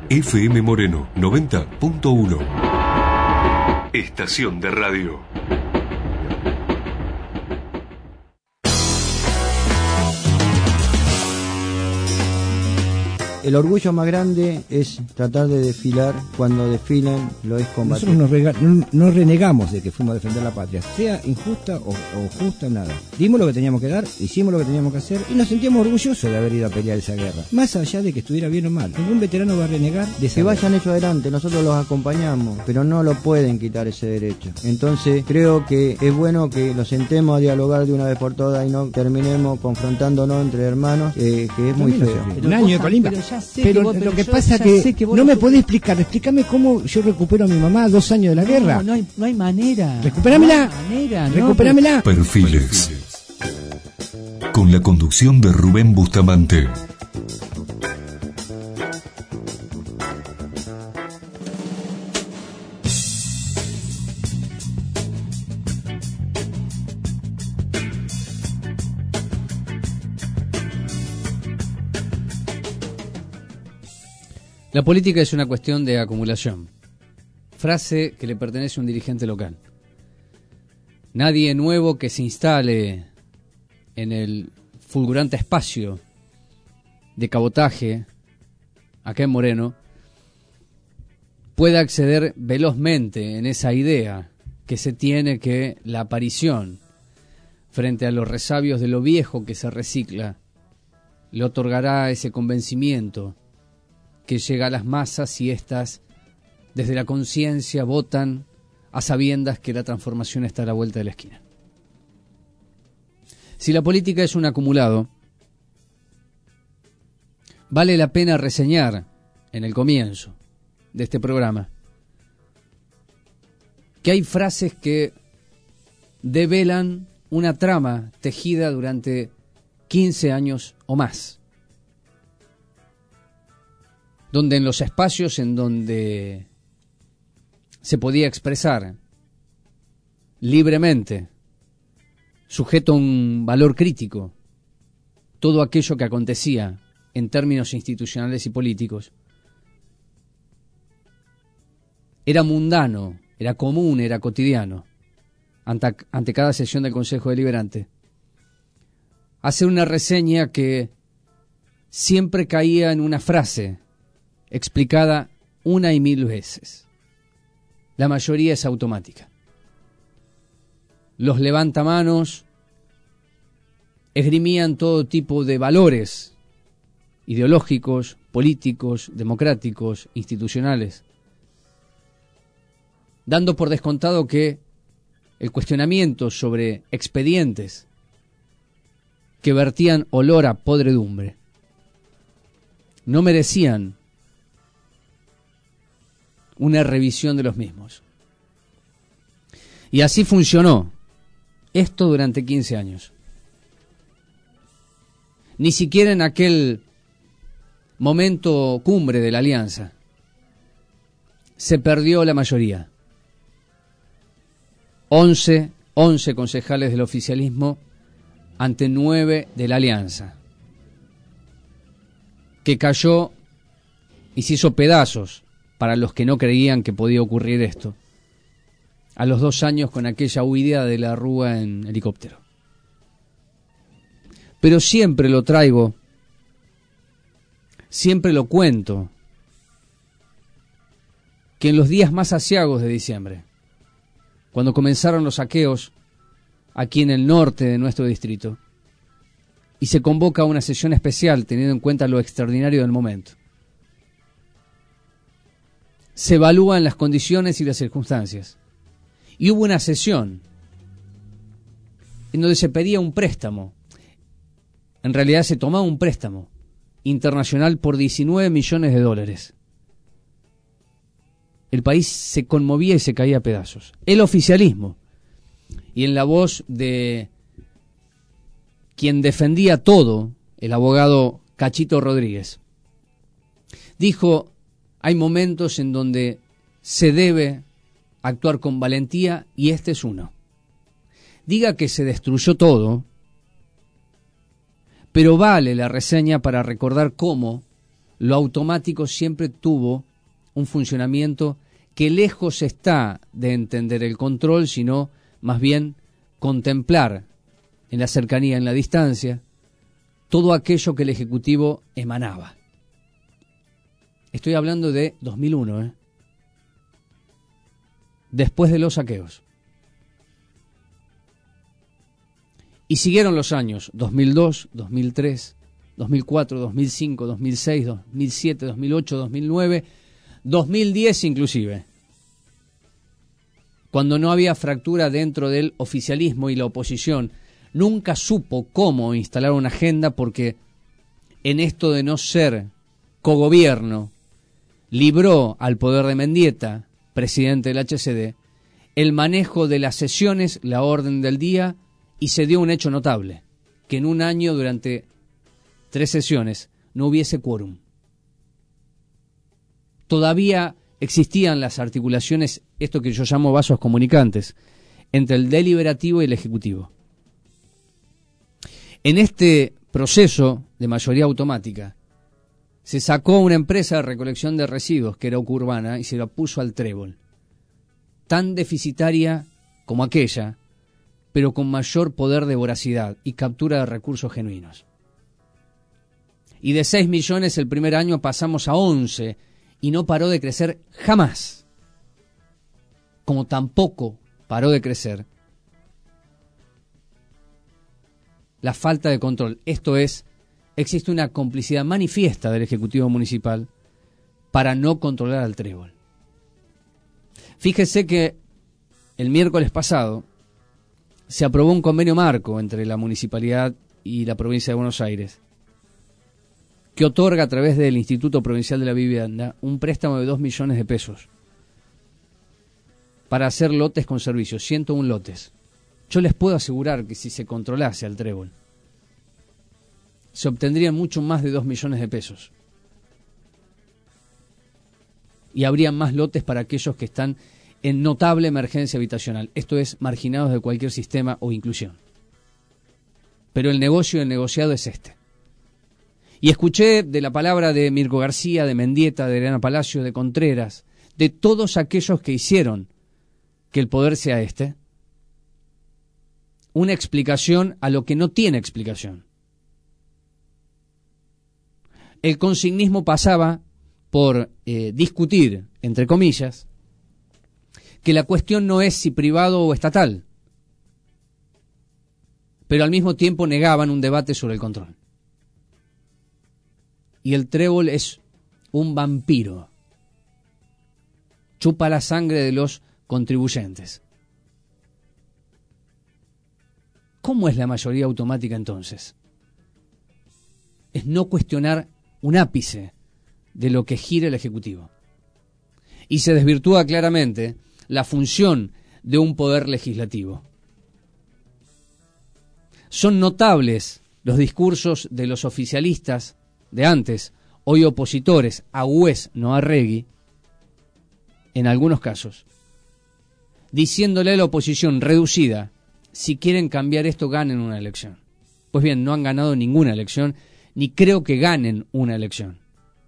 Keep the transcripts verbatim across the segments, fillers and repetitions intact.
F M Moreno noventa punto uno. Estación de radio. El orgullo más grande es tratar de desfilar cuando desfilan, lo es combatir. Nosotros nos rega- no, no renegamos de que fuimos a defender la patria, sea injusta o, o justa, nada. Dimos lo que teníamos que dar, hicimos lo que teníamos que hacer y nos sentíamos orgullosos de haber ido a pelear esa guerra. Más allá de que estuviera bien o mal, ningún veterano va a renegar de esa Que guerra. vayan ellos adelante, nosotros los acompañamos, pero no lo pueden quitar ese derecho. Entonces creo que es bueno que los sentemos a dialogar de una vez por todas y no terminemos confrontándonos entre hermanos, eh, que es muy También feo. no se Pero Un año vos de sab- colimba. pero ya sé Pero que vos- lo pero que yo pasa ya que, sé que vos no lo me sufrís. podés explicar, explícame cómo yo recupero a mi mamá dos años de la guerra. No, no hay, no hay manera. Recuperámela. No hay manera, no, Recuperámela. Perfiles. Con la conducción de Rubén Bustamante. La política es una cuestión de acumulación. Frase que le pertenece a un dirigente local. Nadie nuevo que se instale en el fulgurante espacio de cabotaje acá en Moreno pueda acceder velozmente en esa idea que se tiene que la aparición frente a los resabios de lo viejo que se recicla le otorgará ese convencimiento que llega a las masas y éstas, desde la conciencia, votan a sabiendas que la transformación está a la vuelta de la esquina. Si la política es un acumulado, vale la pena reseñar en el comienzo de este programa que hay frases que develan una trama tejida durante quince años o más, donde en los espacios en donde se podía expresar libremente, sujeto a un valor crítico, todo aquello que acontecía en términos institucionales y políticos, era mundano, era común, era cotidiano, ante, ante cada sesión del Consejo Deliberante, hacer una reseña que siempre caía en una frase explicada una y mil veces. La mayoría es automática. Los levantamanos esgrimían todo tipo de valores ideológicos, políticos, democráticos, institucionales, dando por descontado que el cuestionamiento sobre expedientes que vertían olor a podredumbre no merecían una revisión de los mismos. Y así funcionó esto durante quince años. Ni siquiera en aquel momento cumbre de la alianza se perdió la mayoría. Once, once concejales del oficialismo ante nueve de la alianza, que cayó y se hizo pedazos para los que no creían que podía ocurrir esto, a los dos años con aquella huida de la Rúa en helicóptero. Pero siempre lo traigo, siempre lo cuento, que en los días más aciagos de diciembre, cuando comenzaron los saqueos aquí en el norte de nuestro distrito, y se convoca una sesión especial teniendo en cuenta lo extraordinario del momento, se evalúan las condiciones y las circunstancias. Y hubo una sesión en donde se pedía un préstamo. En realidad se tomaba un préstamo internacional por diecinueve millones de dólares. El país se conmovía y se caía a pedazos. El oficialismo, y en la voz de quien defendía todo, el abogado Cachito Rodríguez, dijo: hay momentos en donde se debe actuar con valentía y este es uno. Diga que se destruyó todo, pero vale la reseña para recordar cómo lo automático siempre tuvo un funcionamiento que lejos está de entender el control, sino más bien contemplar en la cercanía, en la distancia, todo aquello que el Ejecutivo emanaba. Estoy hablando de dos mil uno, ¿eh? Después de los saqueos. Y siguieron los años, dos mil dos, dos mil tres, dos mil cuatro, dos mil cinco, dos mil seis, dos mil siete, dos mil ocho, dos mil nueve, dos mil diez inclusive, cuando no había fractura dentro del oficialismo y la oposición. Nunca supo cómo instalar una agenda, porque en esto de no ser cogobierno, libró al poder de Mendieta, presidente del H C D, el manejo de las sesiones, la orden del día, y se dio un hecho notable, que en un año, durante tres sesiones, no hubiese quórum. Todavía existían las articulaciones, esto que yo llamo vasos comunicantes, entre el deliberativo y el ejecutivo. En este proceso de mayoría automática, se sacó una empresa de recolección de residuos, que era Ocurbana, y se la puso al trébol. Tan deficitaria como aquella, pero con mayor poder de voracidad y captura de recursos genuinos. Y de seis millones el primer año pasamos a once, y no paró de crecer jamás. Como tampoco paró de crecer la falta de control. Esto es, existe una complicidad manifiesta del Ejecutivo Municipal para no controlar al trébol. Fíjese que el miércoles pasado se aprobó un convenio marco entre la Municipalidad y la Provincia de Buenos Aires, que otorga a través del Instituto Provincial de la Vivienda un préstamo de dos millones de pesos para hacer lotes con servicios, ciento uno lotes. Yo les puedo asegurar que si se controlase al trébol, se obtendrían mucho más de dos millones de pesos. Y habría más lotes para aquellos que están en notable emergencia habitacional, esto es, marginados de cualquier sistema o inclusión. Pero el negocio del negociado es este. Y escuché de la palabra de Mirko García, de Mendieta, de Adriana Palacio, de Contreras, de todos aquellos que hicieron que el poder sea este, una explicación a lo que no tiene explicación. El consignismo pasaba por eh, discutir, entre comillas, que la cuestión no es si privado o estatal, pero al mismo tiempo negaban un debate sobre el control. Y el trébol es un vampiro, chupa la sangre de los contribuyentes. ¿Cómo es la mayoría automática entonces? Es no cuestionar un ápice de lo que gira el Ejecutivo. Y se desvirtúa claramente la función de un poder legislativo. Son notables los discursos de los oficialistas de antes, hoy opositores, a Agüez, no a Regui, en algunos casos, diciéndole a la oposición reducida: si quieren cambiar esto, ganen una elección. Pues bien, no han ganado ninguna elección, ni creo que ganen una elección.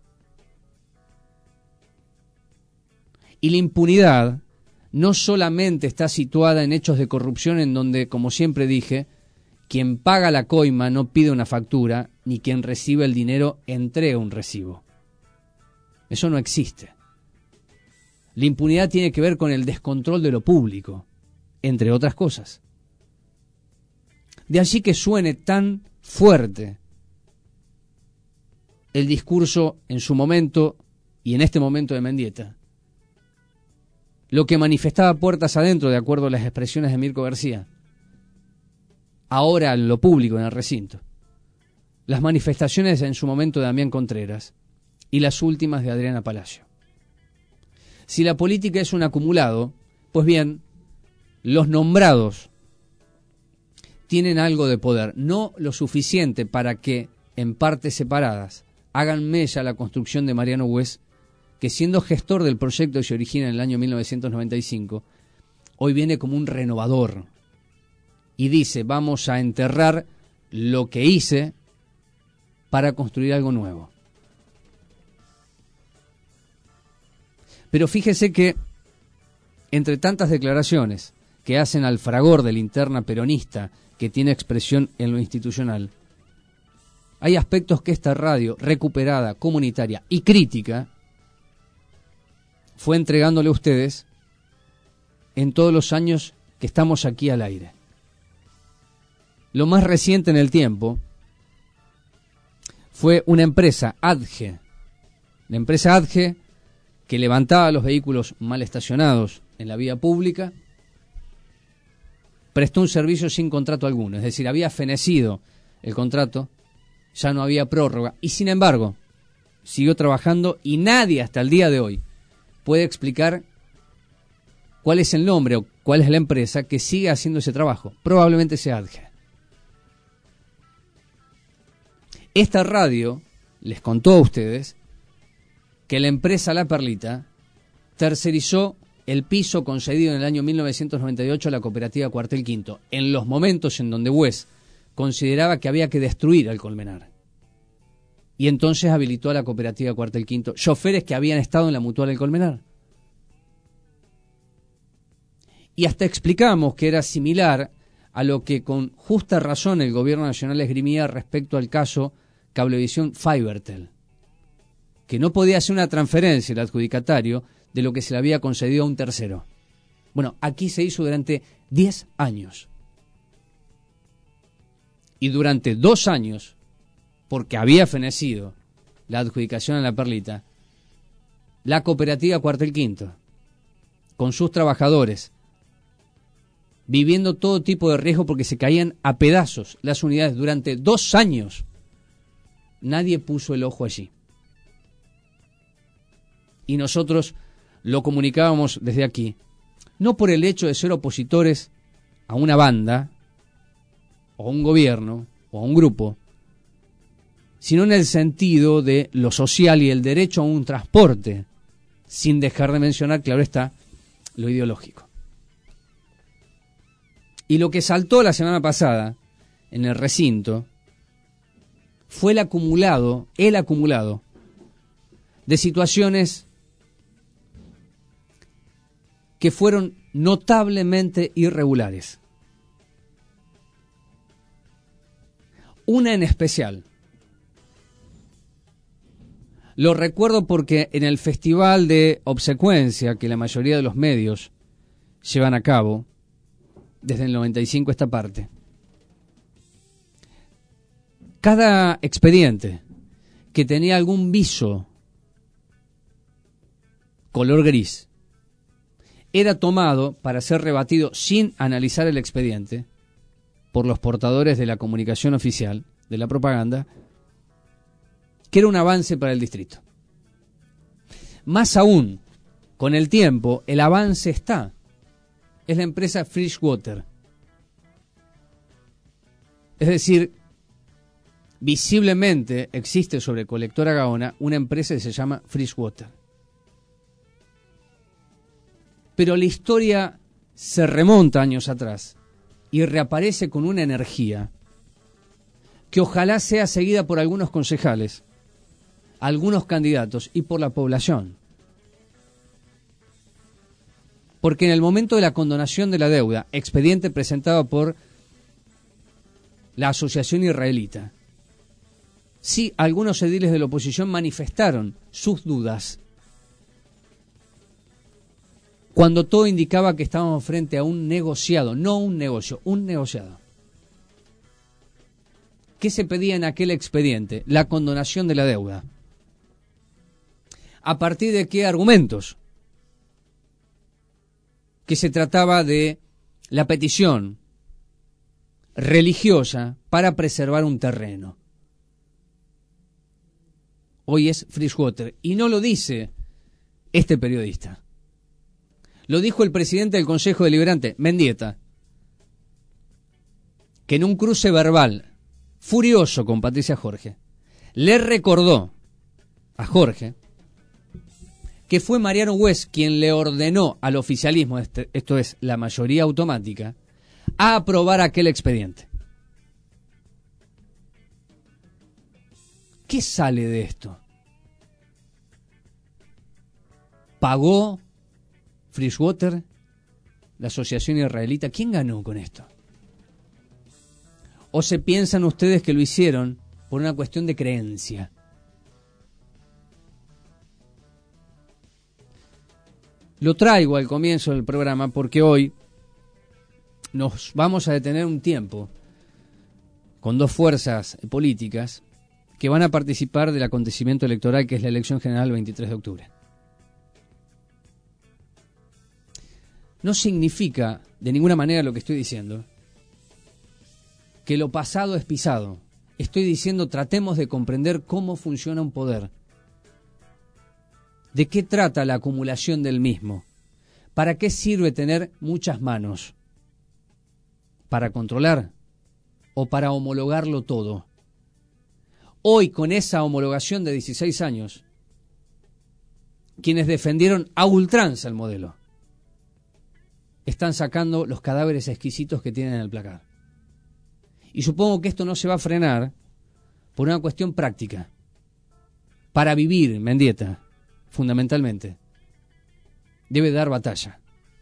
Y la impunidad no solamente está situada en hechos de corrupción en donde, como siempre dije, quien paga la coima no pide una factura, ni quien recibe el dinero entrega un recibo. Eso no existe. La impunidad tiene que ver con el descontrol de lo público, entre otras cosas. De allí que suene tan fuerte el discurso en su momento y en este momento de Mendieta, lo que manifestaba puertas adentro, de acuerdo a las expresiones de Mirko García, ahora en lo público, en el recinto, las manifestaciones en su momento de Damián Contreras y las últimas de Adriana Palacio. Si la política es un acumulado, pues bien, los nombrados tienen algo de poder, no lo suficiente para que, en partes separadas, hagan mella la construcción de Mariano Agüez, que siendo gestor del proyecto que se origina en el año mil novecientos noventa y cinco, hoy viene como un renovador y dice: vamos a enterrar lo que hice para construir algo nuevo. Pero fíjese que entre tantas declaraciones que hacen al fragor de la interna peronista que tiene expresión en lo institucional, hay aspectos que esta radio, recuperada, comunitaria y crítica, fue entregándole a ustedes en todos los años que estamos aquí al aire. Lo más reciente en el tiempo fue una empresa, ADGE, la empresa ADGE que levantaba los vehículos mal estacionados en la vía pública, prestó un servicio sin contrato alguno, es decir, había fenecido el contrato, ya no había prórroga, y sin embargo, siguió trabajando y nadie hasta el día de hoy puede explicar cuál es el nombre o cuál es la empresa que sigue haciendo ese trabajo. Probablemente sea ADGE. Esta radio les contó a ustedes que la empresa La Perlita tercerizó el piso concedido en el año mil novecientos noventa y ocho a la cooperativa Cuartel Quinto, en los momentos en donde Wes consideraba que había que destruir al Colmenar. Y entonces habilitó a la cooperativa Cuartel Quinto, choferes que habían estado en la Mutual del Colmenar. Y hasta explicamos que era similar a lo que con justa razón el gobierno nacional esgrimía respecto al caso Cablevisión Fibertel, que no podía hacer una transferencia el adjudicatario de lo que se le había concedido a un tercero. Bueno, aquí se hizo durante diez años. Y durante dos años, porque había fenecido la adjudicación a La Perlita, la cooperativa Cuartel Quinto, con sus trabajadores, viviendo todo tipo de riesgo porque se caían a pedazos las unidades durante dos años, nadie puso el ojo allí. Y nosotros lo comunicábamos desde aquí, no por el hecho de ser opositores a una banda, o a un gobierno, o a un grupo, sino en el sentido de lo social y el derecho a un transporte, sin dejar de mencionar, claro está, lo ideológico. Y lo que saltó la semana pasada en el recinto fue el acumulado, el acumulado de situaciones que fueron notablemente irregulares. Una en especial. Lo recuerdo porque en el festival de obsecuencia que la mayoría de los medios llevan a cabo, desde el noventa y cinco esta parte, cada expediente que tenía algún viso color gris era tomado para ser rebatido sin analizar el expediente por los portadores de la comunicación oficial, de la propaganda, que era un avance para el distrito. Más aún, con el tiempo, el avance está. Es la empresa Freshwater. Es decir, visiblemente existe sobre Colectora Gaona una empresa que se llama Freshwater. Pero la historia se remonta años atrás y reaparece con una energía que ojalá sea seguida por algunos concejales, algunos candidatos y por la población. Porque en el momento de la condonación de la deuda, expediente presentado por la Asociación Israelita, sí, algunos ediles de la oposición manifestaron sus dudas, cuando todo indicaba que estábamos frente a un negociado, no un negocio, un negociado. ¿Qué se pedía en aquel expediente? La condonación de la deuda. ¿A partir de qué argumentos? Que se trataba de la petición religiosa para preservar un terreno. Hoy es Freshwater. Y no lo dice este periodista. Lo dijo el presidente del Consejo Deliberante, Mendieta, que en un cruce verbal furioso con Patricia Jorge, le recordó a Jorge que fue Mariano Wes quien le ordenó al oficialismo, este, esto es, la mayoría automática, a aprobar aquel expediente. ¿Qué sale de esto? ¿Pagó Freshwater, la asociación israelita? ¿Quién ganó con esto? ¿O se piensan ustedes que lo hicieron por una cuestión de creencia? Lo traigo al comienzo del programa porque hoy nos vamos a detener un tiempo con dos fuerzas políticas que van a participar del acontecimiento electoral que es la elección general el veintitrés de octubre. No significa de ninguna manera lo que estoy diciendo que lo pasado es pisado. Estoy diciendo tratemos de comprender cómo funciona un poder. ¿De qué trata la acumulación del mismo? ¿Para qué sirve tener muchas manos? ¿Para controlar o para homologarlo todo? Hoy, con esa homologación de dieciséis años, quienes defendieron a ultranza el modelo están sacando los cadáveres exquisitos que tienen en el placar. Y supongo que esto no se va a frenar por una cuestión práctica. Para vivir, Mendieta, fundamentalmente, debe dar batalla.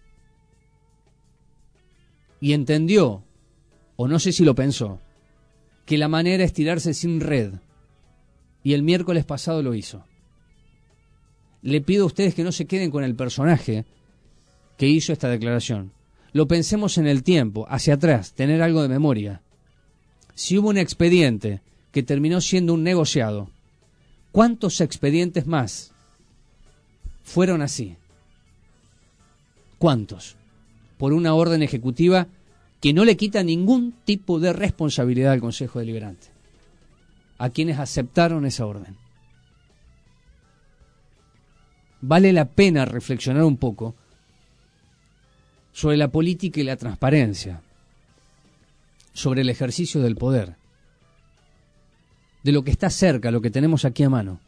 Y entendió, o no sé si lo pensó, que la manera es tirarse sin red. Y el miércoles pasado lo hizo. Le pido a ustedes que no se queden con el personaje que hizo esta declaración. Lo pensemos en el tiempo, hacia atrás, tener algo de memoria. Si hubo un expediente que terminó siendo un negociado, ¿cuántos expedientes más fueron así? ¿Cuántos? Por una orden ejecutiva que no le quita ningún tipo de responsabilidad al Consejo Deliberante, a quienes aceptaron esa orden. Vale la pena reflexionar un poco sobre la política y la transparencia, sobre el ejercicio del poder, de lo que está cerca, lo que tenemos aquí a mano,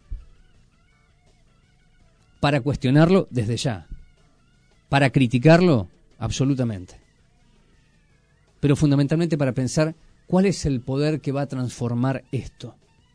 para cuestionarlo desde ya, para criticarlo absolutamente, pero fundamentalmente para pensar cuál es el poder que va a transformar esto.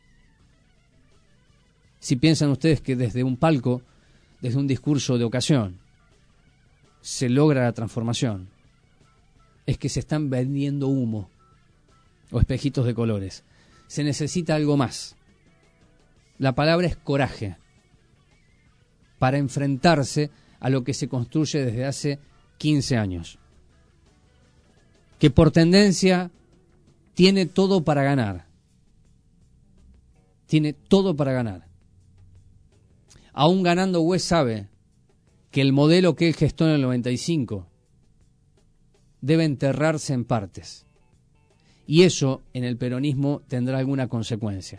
Si piensan ustedes que desde un palco, desde un discurso de ocasión, se logra la transformación, es que se están vendiendo humo o espejitos de colores. Se necesita algo más. La palabra es coraje, para enfrentarse a lo que se construye desde hace quince años, que por tendencia tiene todo para ganar. Tiene todo para ganar. Aún ganando, Güez sabe que el modelo que él gestó en el noventa y cinco debe enterrarse en partes. Y eso en el peronismo tendrá alguna consecuencia.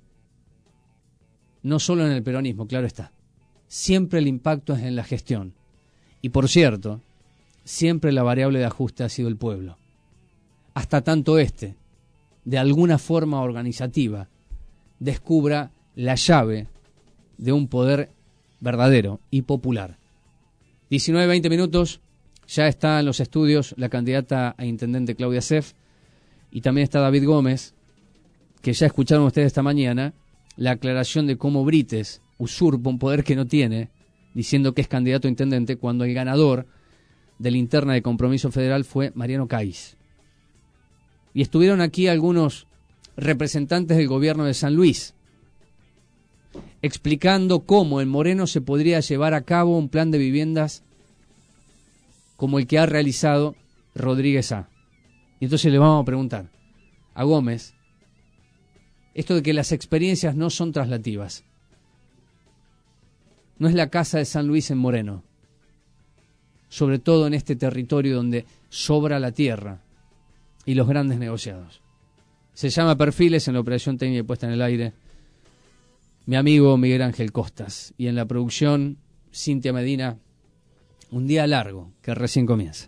No solo en el peronismo, claro está. Siempre el impacto es en la gestión. Y por cierto, siempre la variable de ajuste ha sido el pueblo. Hasta tanto este, de alguna forma organizativa, descubra la llave de un poder verdadero y popular. diecinueve veinte minutos, ya está en los estudios la candidata a intendente Claudia Seff, y también está David Gómez, que ya escucharon ustedes esta mañana la aclaración de cómo Brites usurpa un poder que no tiene, diciendo que es candidato a intendente, cuando el ganador de la interna de Compromiso Federal fue Mariano Cáiz. Y estuvieron aquí algunos representantes del gobierno de San Luis, explicando cómo en Moreno se podría llevar a cabo un plan de viviendas como el que ha realizado Rodríguez A. Y entonces le vamos a preguntar a Gómez esto de que las experiencias no son traslativas. No es la casa de San Luis en Moreno, sobre todo en este territorio donde sobra la tierra y los grandes negociados. Se llama Perfiles, en la operación técnica y puesta en el aire mi amigo Miguel Ángel Costas, y en la producción Cintia Medina. Un día largo que recién comienza.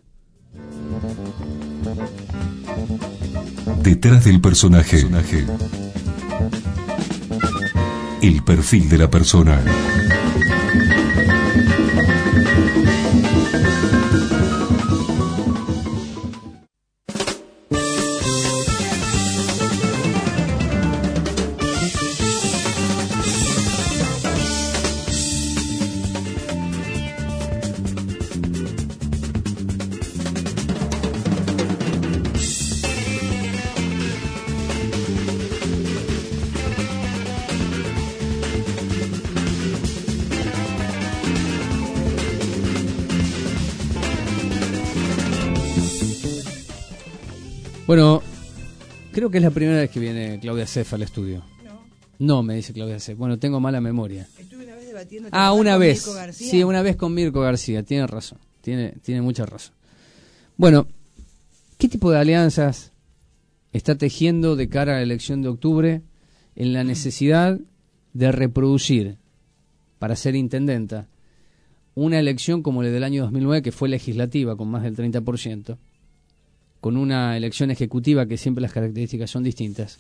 Detrás del personaje, el perfil de la persona. Bueno, creo que es la primera vez que viene Claudia Seff al estudio. No. No, me dice Claudia Seff. Bueno, tengo mala memoria. Estuve una vez debatiendo. Ah, una con vez. Mirko García. Sí, una vez con Mirko García. Tiene razón. Tiene, tiene mucha razón. Bueno, ¿qué tipo de alianzas está tejiendo de cara a la elección de octubre en la necesidad de reproducir, para ser intendenta, una elección como la del año dos mil nueve, que fue legislativa con más del treinta por ciento, con una elección ejecutiva que siempre las características son distintas,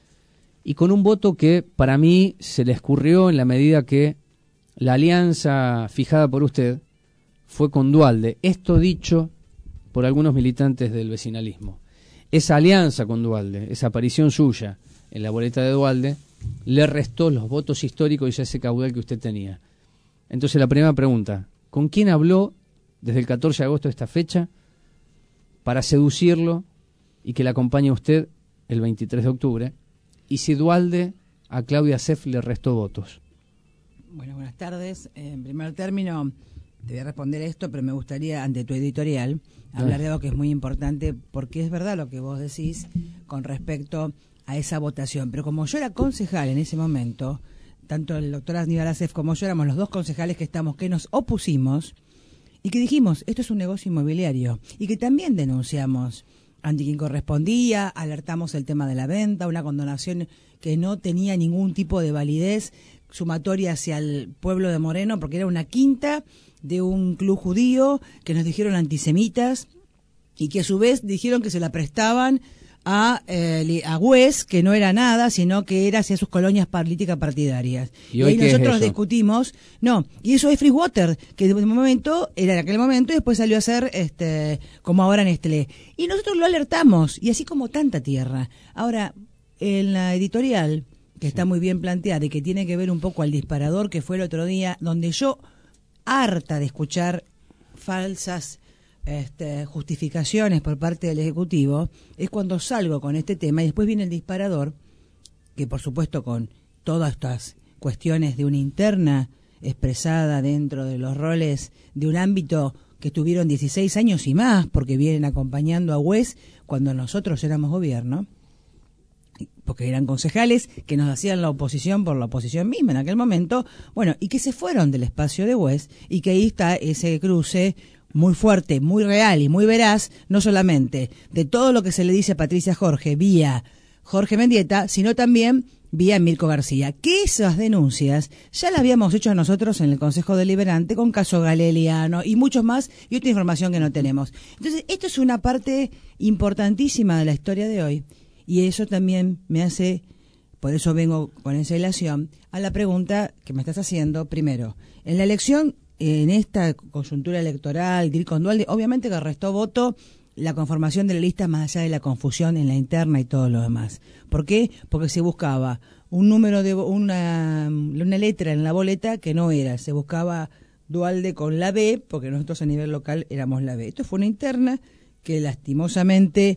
y con un voto que para mí se le escurrió en la medida que la alianza fijada por usted fue con Duhalde? Esto dicho por algunos militantes del vecinalismo. Esa alianza con Duhalde, esa aparición suya en la boleta de Duhalde, le restó los votos históricos y ese caudal que usted tenía. Entonces la primera pregunta, ¿con quién habló desde el catorce de agosto de esta fecha para seducirlo y que le acompañe a usted el veintitrés de octubre? Y si Duhalde a Claudia Seff le restó votos. Bueno, buenas tardes. En primer término, te voy a responder esto, pero me gustaría, ante tu editorial, hablar de algo que es muy importante, porque es verdad lo que vos decís con respecto a esa votación. Pero como yo era concejal en ese momento, tanto el doctor Aníbal Acef como yo éramos los dos concejales que estamos, que nos opusimos y que dijimos, esto es un negocio inmobiliario, y que también denunciamos ante quien correspondía, alertamos el tema de la venta, una condonación que no tenía ningún tipo de validez sumatoria hacia el pueblo de Moreno, porque era una quinta de un club judío que nos dijeron antisemitas y que a su vez dijeron que se la prestaban a, eh, a Güez, que no era nada, sino que era hacia sus colonias políticas partidarias. Y, y hoy ahí ¿qué nosotros es eso? discutimos, no, y eso es Freewater, que de momento era en aquel momento y después salió a ser este, como ahora Nestlé. Y nosotros lo alertamos, y así como tanta tierra. Ahora, en la editorial, que está muy bien planteada y que tiene que ver un poco al disparador que fue el otro día, donde yo, harta de escuchar falsas este, justificaciones por parte del Ejecutivo, es cuando salgo con este tema y después viene el disparador, que por supuesto con todas estas cuestiones de una interna expresada dentro de los roles de un ámbito que tuvieron dieciséis años y más, porque vienen acompañando a Güez cuando nosotros éramos gobierno, porque eran concejales que nos hacían la oposición por la oposición misma en aquel momento, bueno, y que se fueron del espacio de Güez, y que ahí está ese cruce muy fuerte, muy real y muy veraz, no solamente de todo lo que se le dice a Patricia Jorge vía Jorge Mendieta, sino también vía Mirko García, que esas denuncias ya las habíamos hecho nosotros en el Consejo Deliberante con caso Galeliano y muchos más, y otra información que no tenemos. Entonces, esto es una parte importantísima de la historia de hoy, y eso también me hace, por eso vengo con esa ilación, a la pregunta que me estás haciendo. Primero, en la elección, en esta coyuntura electoral, con Duhalde, obviamente que restó voto la conformación de la lista más allá de la confusión en la interna y todo lo demás. ¿Por qué? Porque se buscaba un número de una, una letra en la boleta que no era, se buscaba Duhalde con la B, porque nosotros a nivel local éramos la B. Esto fue una interna que lastimosamente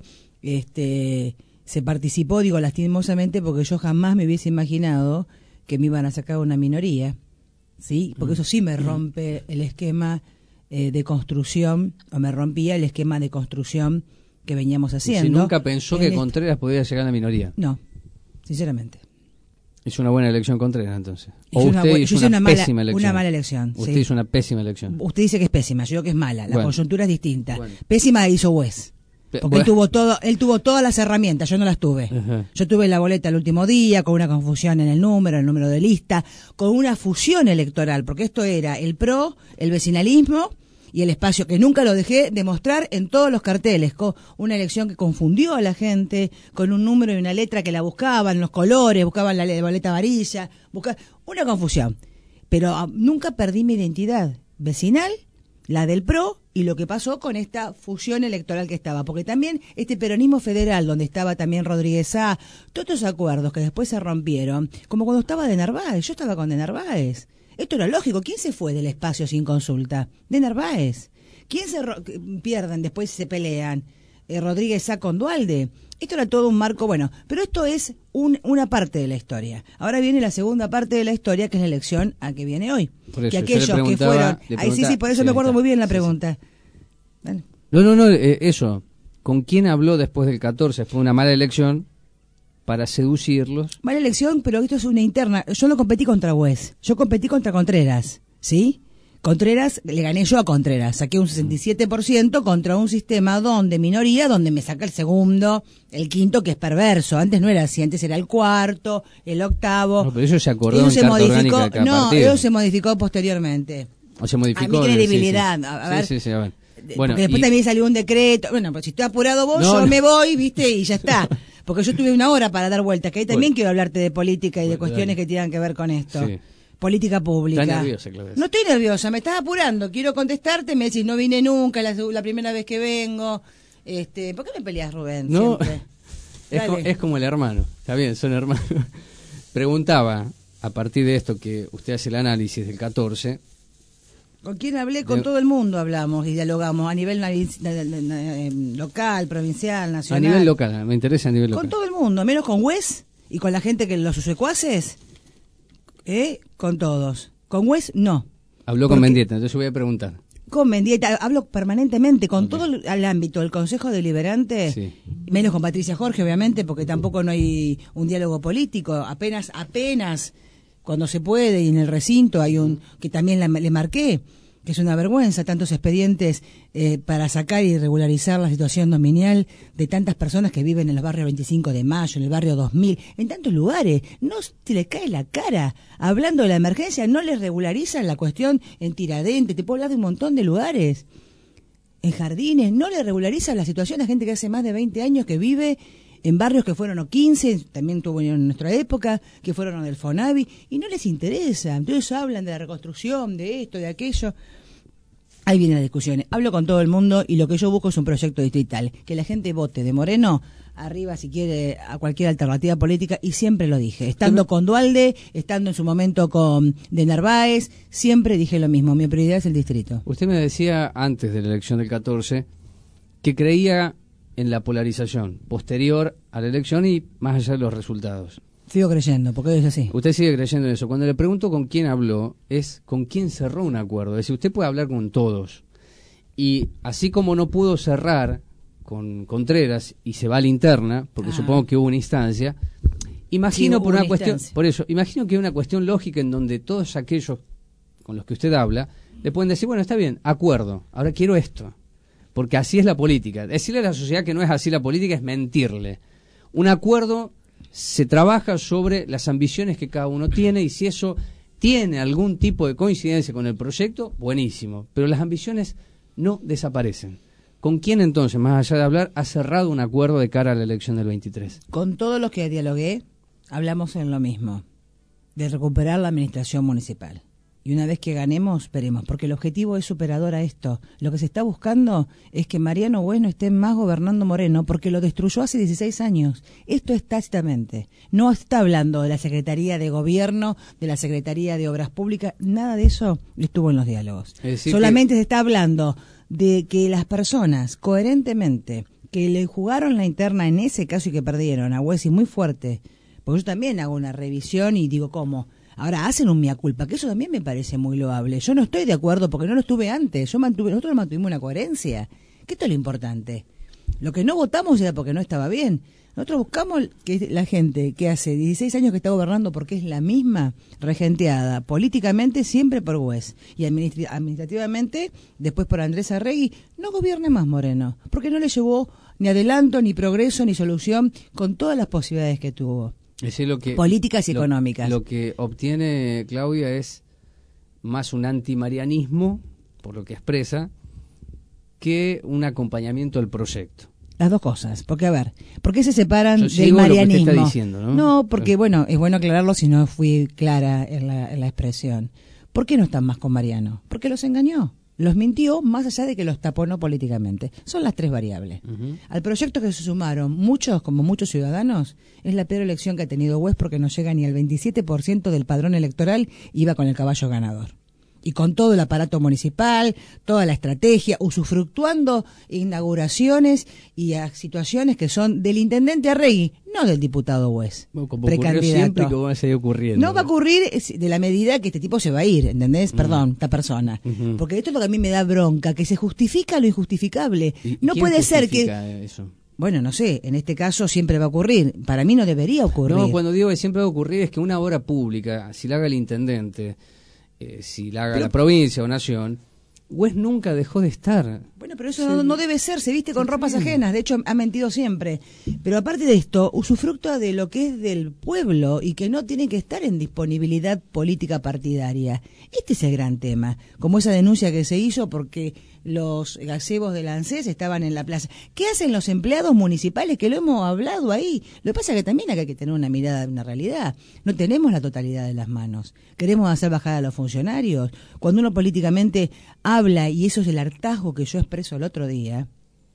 este se participó, digo lastimosamente porque yo jamás me hubiese imaginado que me iban a sacar una minoría, ¿sí? Porque eso sí me rompe el esquema eh, de construcción, o me rompía el esquema de construcción que veníamos haciendo. Si nunca pensó que este... Contreras podía llegar a la minoría. No, sinceramente. Es una buena elección Contreras, entonces. O Hizo usted una, hizo hizo una, una pésima mala, elección. Una mala elección. Usted sí. hizo una pésima elección. Usted dice que es pésima, yo digo que es mala. La bueno. coyuntura es distinta. Bueno. Pésima la hizo Güez. Porque bueno. él tuvo todo, él tuvo todas las herramientas, yo no las tuve. Ajá. Yo tuve la boleta el último día, con una confusión en el número, el número de lista, con una fusión electoral, porque esto era el P R O, el vecinalismo y el espacio, que nunca lo dejé de mostrar en todos los carteles, con una elección que confundió a la gente, con un número y una letra que la buscaban, los colores, buscaban la boleta amarilla, buscaban, una confusión. Pero uh, nunca perdí mi identidad vecinal, la del P R O, y lo que pasó con esta fusión electoral que estaba, porque también este peronismo federal, donde estaba también Rodríguez A, todos esos acuerdos que después se rompieron, como cuando estaba de Narváez, yo estaba con de Narváez. Esto era lógico. ¿Quién se fue del espacio sin consulta? De Narváez. ¿Quién se ro- pierden, después se pelean? Eh, Rodríguez A con Duhalde. Esto era todo un marco, bueno, pero esto es un, una parte de la historia. Ahora viene la segunda parte de la historia, que es la elección a que viene hoy. Por eso, que yo aquellos le que preguntaba- fueron... le Ay, sí, sí, por eso sí, me acuerdo está. muy bien la Sí, pregunta. sí. Bueno. No, no, no, eh, eso. ¿con quién habló después del catorce? Fue una mala elección para seducirlos. Mala elección, pero esto es una interna. Yo no competí contra Wes, yo competí contra Contreras, ¿sí? Contreras, le gané yo a Contreras, saqué un sesenta y siete por ciento contra un sistema donde minoría, donde me saca el segundo, el quinto, que es perverso. Antes no era así, antes era el cuarto, el octavo. No, pero eso se acordó Eso en se Carta modificó, Orgánica de cada no, partido. eso se modificó posteriormente. O se modificó. A mi credibilidad, sí, sí. a ver. Sí, sí, sí, a ver. Bueno, Bueno, porque después y- también salió un decreto. Bueno, pues si estoy apurado vos, No, yo no. me voy, ¿viste? Y ya está. Porque yo tuve una hora para dar vueltas, que ahí también Bueno. quiero hablarte de política y de Bueno, cuestiones dale. que tengan que ver con esto. Sí. Política pública. Está nerviosa, Claudia. No estoy nerviosa, me estás apurando. Quiero contestarte, me decís, no vine nunca, la, seg- la primera vez que vengo. Este, ¿por qué me peleas, Rubén? No, siempre? es, co- Dale. es como el hermano. Está bien, son hermanos. Preguntaba, a partir de esto que usted hace el análisis del catorce, ¿Con quién hablé? Con De- todo el mundo hablamos y dialogamos, a nivel navi- na- na- na- eh, local, provincial, a nacional. nivel local, me interesa a nivel local. Con todo el mundo, menos con Wes y con la gente que los secuaces, ¿eh? Con todos. Con Wes, no. Habló con Porque- Mendieta, entonces voy a preguntar. Con Mendieta, hablo permanentemente con todo el, el ámbito del Consejo Deliberante, Sí. menos con Patricia Jorge, obviamente, porque tampoco no hay un diálogo político, apenas, apenas, cuando se puede, y en el recinto hay un, que también la- le marqué, que es una vergüenza, tantos expedientes eh, para sacar y regularizar la situación dominial de tantas personas que viven en los barrios veinticinco de mayo, en el barrio dos mil, en tantos lugares. No se le cae la cara. Hablando de la emergencia, no les regularizan la cuestión en Tiradentes, te puedo hablar de un montón de lugares. En Jardines, no le regularizan la situación a gente que hace más de veinte años que vive en barrios que fueron o quince, también tuvo en nuestra época, que fueron del Fonavi, y no les interesa. Entonces hablan de la reconstrucción, de esto, de aquello. Ahí vienen las discusiones. Hablo con todo el mundo y lo que yo busco es un proyecto distrital. Que la gente vote de Moreno, arriba si quiere a cualquier alternativa política, y siempre lo dije. Estando con Dualde, estando en su momento con de Narváez, siempre dije lo mismo. Mi prioridad es el distrito. Usted me decía antes de la elección del catorce que creía en la polarización posterior a la elección y más allá de los resultados. Sigo creyendo, porque es así. Usted sigue creyendo en eso. Cuando le pregunto con quién habló, es con quién cerró un acuerdo. Es decir, usted puede hablar con todos. Y así como no pudo cerrar con Contreras y se va a la interna, porque Ah. supongo que hubo una instancia, imagino Sí, por hubo una una cuestión, instancia. por eso, imagino que hay una cuestión lógica en donde todos aquellos con los que usted habla le pueden decir, bueno, está bien, acuerdo, ahora quiero esto. Porque así es la política. Decirle a la sociedad que no es así la política es mentirle. Un acuerdo se trabaja sobre las ambiciones que cada uno tiene y si eso tiene algún tipo de coincidencia con el proyecto, buenísimo. Pero las ambiciones no desaparecen. ¿Con quién entonces, más allá de hablar, ha cerrado un acuerdo de cara a la elección del veintitrés? Con todos los que dialogué, hablamos en lo mismo, de recuperar la administración municipal. Y una vez que ganemos, veremos, porque el objetivo es superador a esto. Lo que se está buscando es que Mariano Wes no esté más gobernando Moreno, porque lo destruyó hace dieciséis años. Esto es tácitamente. No está hablando de la Secretaría de Gobierno, de la Secretaría de Obras Públicas, nada de eso estuvo en los diálogos. Es decir Solamente se está hablando de que las personas, coherentemente, que le jugaron la interna en ese caso y que perdieron a Wes, y muy fuerte, porque yo también hago una revisión y digo, ¿cómo? Ahora hacen un mea culpa, que eso también me parece muy loable. Yo no estoy de acuerdo porque no lo estuve antes. Yo mantuve, nosotros mantuvimos una coherencia. ¿Qué esto es lo importante? Lo que no votamos era porque no estaba bien. Nosotros buscamos que la gente que hace dieciséis años que está gobernando, porque es la misma, regenteada políticamente siempre por Wes y administri- administrativamente después por Andrés Arregui, no gobierne más Moreno, porque no le llevó ni adelanto, ni progreso, ni solución con todas las posibilidades que tuvo. Es decir, lo que, Políticas y lo- económicas. Lo que obtiene Claudia es más un antimarianismo, por lo que expresa, que un acompañamiento al proyecto. Las dos cosas, porque a ver, ¿por qué se separan Yo del sigo lo que usted marianismo? está diciendo, ¿no? No, porque Claro. bueno, es bueno aclararlo si no fui clara en la, en la expresión. ¿Por qué no están más con Mariano? Porque los engañó, los mintió más allá de que los tapó no políticamente. Son las tres variables. Ujú. Al proyecto que se sumaron muchos, como muchos ciudadanos, es la peor elección que ha tenido Wes porque no llega ni al veintisiete por ciento del padrón electoral, iba con el caballo ganador. y con todo el aparato municipal, toda la estrategia, usufructuando inauguraciones y a situaciones que son del intendente Arregui, no del diputado Wes, bueno, como ocurrió siempre y como va a seguir ocurriendo. No va a ocurrir de la medida que este tipo se va a ir, ¿entendés? Uh-huh. Perdón, esta persona. Uh-huh. Porque esto es lo que a mí me da bronca, que se justifica lo injustificable. ¿Y, no ¿quién puede ser que... eso? Bueno, no sé, en este caso siempre va a ocurrir. Para mí no debería ocurrir. No, cuando digo que siempre va a ocurrir es que una obra pública, si la haga el intendente, eh, si la haga pero, la provincia o nación, Wes nunca dejó de estar. Bueno, pero eso sí. no, no debe ser, se viste con sí, ropas sí. ajenas, de hecho ha mentido siempre. Pero aparte de esto, usufructúa de lo que es del pueblo y que no tiene que estar en disponibilidad política partidaria. Este es el gran tema, como esa denuncia que se hizo porque los gazebos del ANSES estaban en la plaza. ¿Qué hacen los empleados municipales? Que lo hemos hablado ahí. Lo que pasa es que también acá hay que tener una mirada de una realidad. No tenemos la totalidad de las manos. Queremos hacer bajar a los funcionarios. Cuando uno políticamente habla, y eso es el hartazgo que yo expreso el otro día,